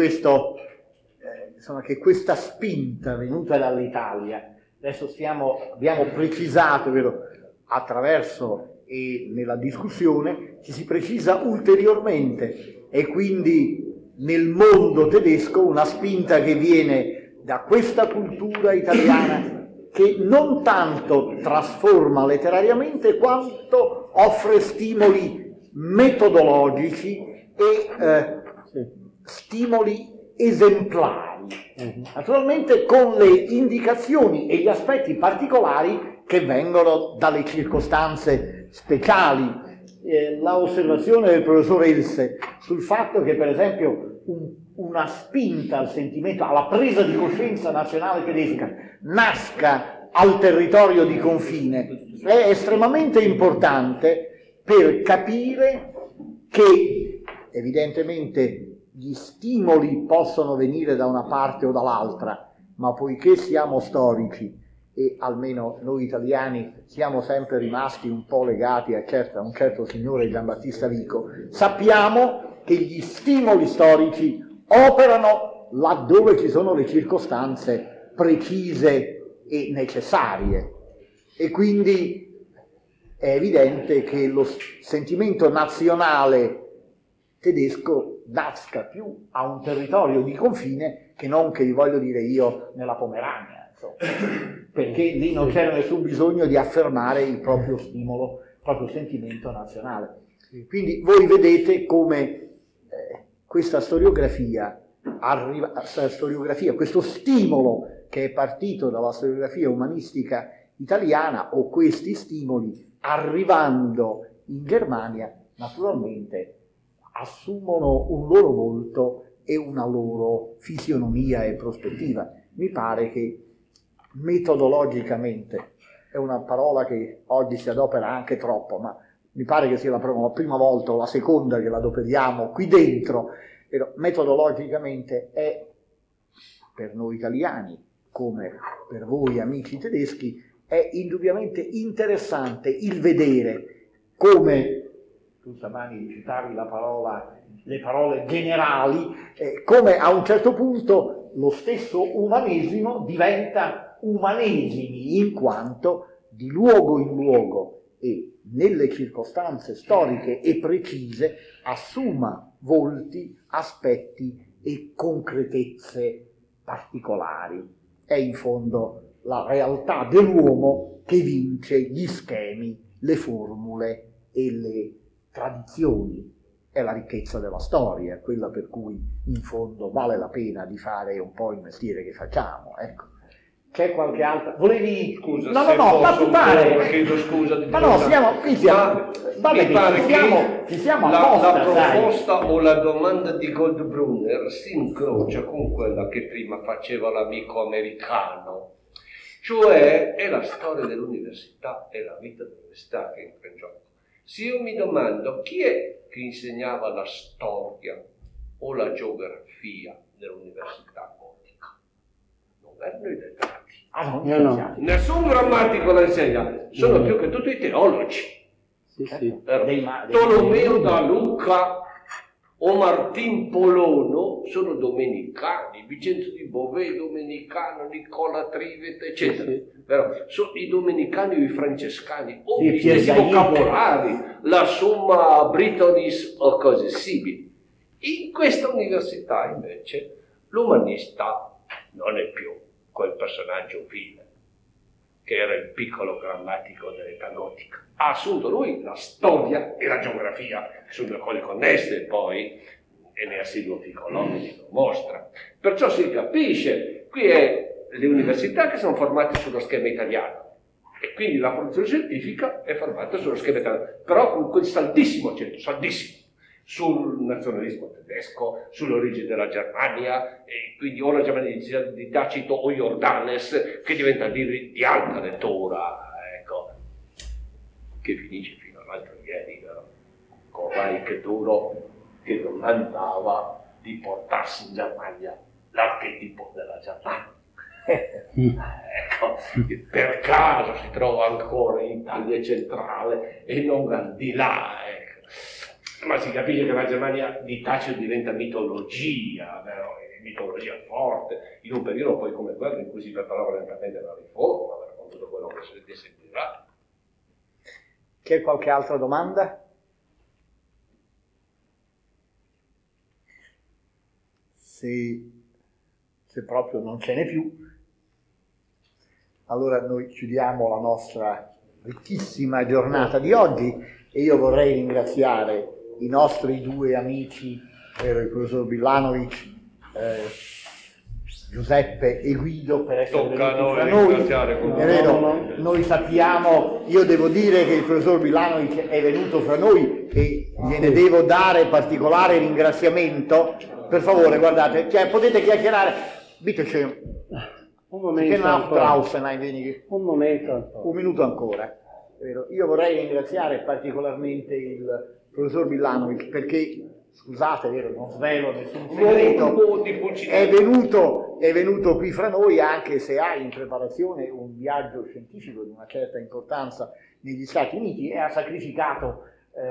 che questa spinta venuta dall'Italia, adesso abbiamo precisato, attraverso e nella discussione ci si precisa ulteriormente, e quindi nel mondo tedesco una spinta che viene da questa cultura italiana che non tanto trasforma letterariamente quanto offre stimoli metodologici e stimoli esemplari, naturalmente con le indicazioni e gli aspetti particolari che vengono dalle circostanze speciali. La osservazione del professor Else sul fatto che, per esempio, una spinta al sentimento, alla presa di coscienza nazionale tedesca nasca al territorio di confine è estremamente importante per capire che evidentemente gli stimoli possono venire da una parte o dall'altra, ma poiché siamo storici e almeno noi italiani siamo sempre rimasti un po' legati a un certo signore Giambattista Vico, sappiamo che gli stimoli storici operano laddove ci sono le circostanze precise e necessarie, e quindi è evidente che lo sentimento nazionale tedesco nasca più a un territorio di confine che non, che vi voglio dire io, nella Pomerania, insomma, perché lì non c'era nessun bisogno di affermare il proprio stimolo, il proprio sentimento nazionale. Quindi voi vedete come questa storiografia, questo stimolo che è partito dalla storiografia umanistica italiana, o questi stimoli arrivando in Germania, naturalmente assumono un loro volto e una loro fisionomia e prospettiva. Mi pare che metodologicamente, è una parola che oggi si adopera anche troppo, ma mi pare che sia la prima volta o la seconda che la adoperiamo qui dentro, metodologicamente è, per noi italiani come per voi amici tedeschi, è indubbiamente interessante il vedere come, tu stamani citavi le parole generali, come a un certo punto lo stesso umanesimo diventa umanesimi, in quanto di luogo in luogo e nelle circostanze storiche e precise assuma volti, aspetti e concretezze particolari. È in fondo la realtà dell'uomo che vince gli schemi, le formule e le tradizioni. È la ricchezza della storia, quella per cui in fondo vale la pena di fare un po' il mestiere che facciamo, ecco. C'è qualche altra? Volevi... Scusa, no, ma tu pare. Chiedo scusa di ma no, mi pare ci siamo la apposta, proposta o la domanda di Goldbrunner si incrocia con quella che prima faceva l'amico americano, cioè è la storia dell'università, è la vita dell'università che entra in gioco. Se io mi domando chi è che insegnava la storia o la geografia nell'università gotica, non erano i lettati. No. Nessun grammatico la insegna, sono più che tutti i teologi. Sì. Tolomeo da Lucca o Martin Polono sono domenicani, Vincenzo di Beauvais domenicano, Nicola Trivet, eccetera. Però sono i domenicani o i francescani o gli stessi vocabolari, la Summa Britonis o cose simili. In questa università invece l'umanista non è più quel personaggio vile che era il piccolo grammatico dell'età gotica. Ha assunto lui la storia e la geografia, che sono due cose connesse poi, e ne assiduo Piccolomini lo mostra. Perciò si capisce, qui è le università che sono formate sullo schema italiano, e quindi la produzione scientifica è formata sullo schema italiano, però con quel saldissimo accento, saldissimo, sul nazionalismo tedesco, sull'origine della Germania, e quindi o la Germania di Tacito o Jordanes, che diventa libri di alta lettura, ecco, che finisce fino all'altro ieri, però, con Reich duro che domandava di portarsi in Germania l'archetipo della Germania. Ecco, per caso si trova ancora in Italia centrale e non al di là, ecco. Ma si capisce che la Germania di Tacito diventa mitologia, vero? Mitologia forte, in un periodo poi come quello in cui si preparava lentamente la riforma, con tutto quello che si sentirà. C'è qualche altra domanda? Se proprio non ce n'è più, allora noi chiudiamo la nostra ricchissima giornata di oggi e io vorrei ringraziare i nostri due amici, il professor Billanovic, Giuseppe e Guido, per essere venuti fra noi. È vero, noi sappiamo, io devo dire che il professor Billanovic è venuto fra noi e gliene devo dare particolare ringraziamento. Per favore, guardate, potete chiacchierare. Bitteschön. Un momento Un minuto ancora. Io vorrei ringraziare particolarmente il professor Billanovic perché, scusate, non svelo nessun segreto, è venuto qui fra noi anche se ha in preparazione un viaggio scientifico di una certa importanza negli Stati Uniti e ha sacrificato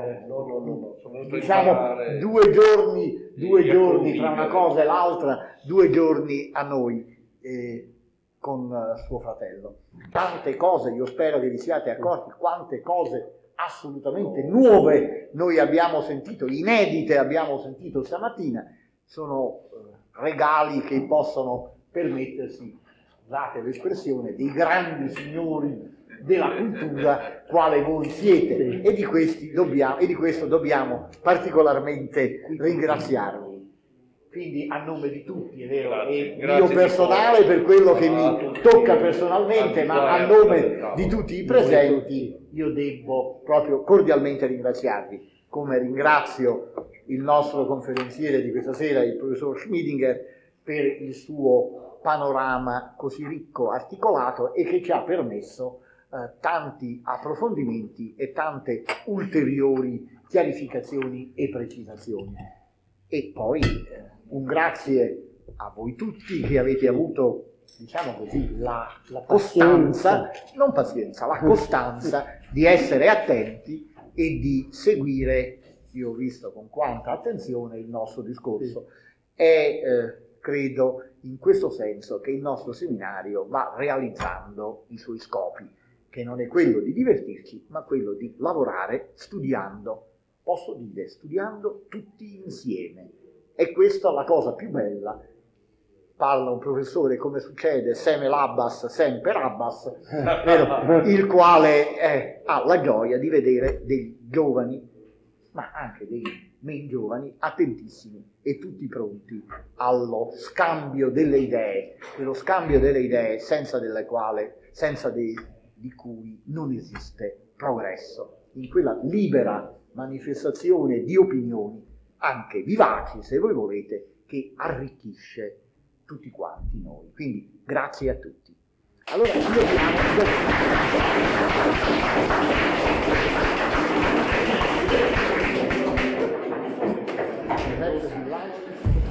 diciamo 2 giorni tra una cosa e l'altra, 2 giorni a noi con suo fratello. Tante cose, io spero che vi siate accorti, quante cose assolutamente nuove noi abbiamo sentito, inedite abbiamo sentito stamattina, sono regali che possono permettersi, scusate l'espressione, dei grandi signori della cultura quale voi siete, e di questo dobbiamo particolarmente ringraziarvi. Quindi a nome di tutti, è vero, e mio personale per quello che mi tocca personalmente, ma a nome di tutti i presenti io devo proprio cordialmente ringraziarvi, come ringrazio il nostro conferenziere di questa sera, il professor Schmidinger, per il suo panorama così ricco, articolato e che ci ha permesso tanti approfondimenti e tante ulteriori chiarificazioni e precisazioni. E poi un grazie a voi tutti che avete avuto, diciamo così, la costanza, non pazienza, la costanza di essere attenti e di seguire, io ho visto con quanta attenzione il nostro discorso. È, credo, in questo senso che il nostro seminario va realizzando i suoi scopi, che non è quello di divertirci, ma quello di lavorare studiando, posso dire, studiando tutti insieme. E questa è la cosa più bella. Parla un professore, come succede, Semel Abbas, sempre Abbas, il quale ha la gioia di vedere dei giovani, ma anche dei men giovani, attentissimi e tutti pronti allo scambio delle idee, quello scambio delle idee di cui non esiste progresso, in quella libera manifestazione di opinioni, anche vivaci se voi volete, che arricchisce tutti quanti noi. Quindi grazie a tutti. Allora io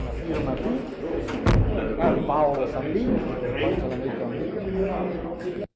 firma qui, Paolo Sandini, poi se la metto anche io.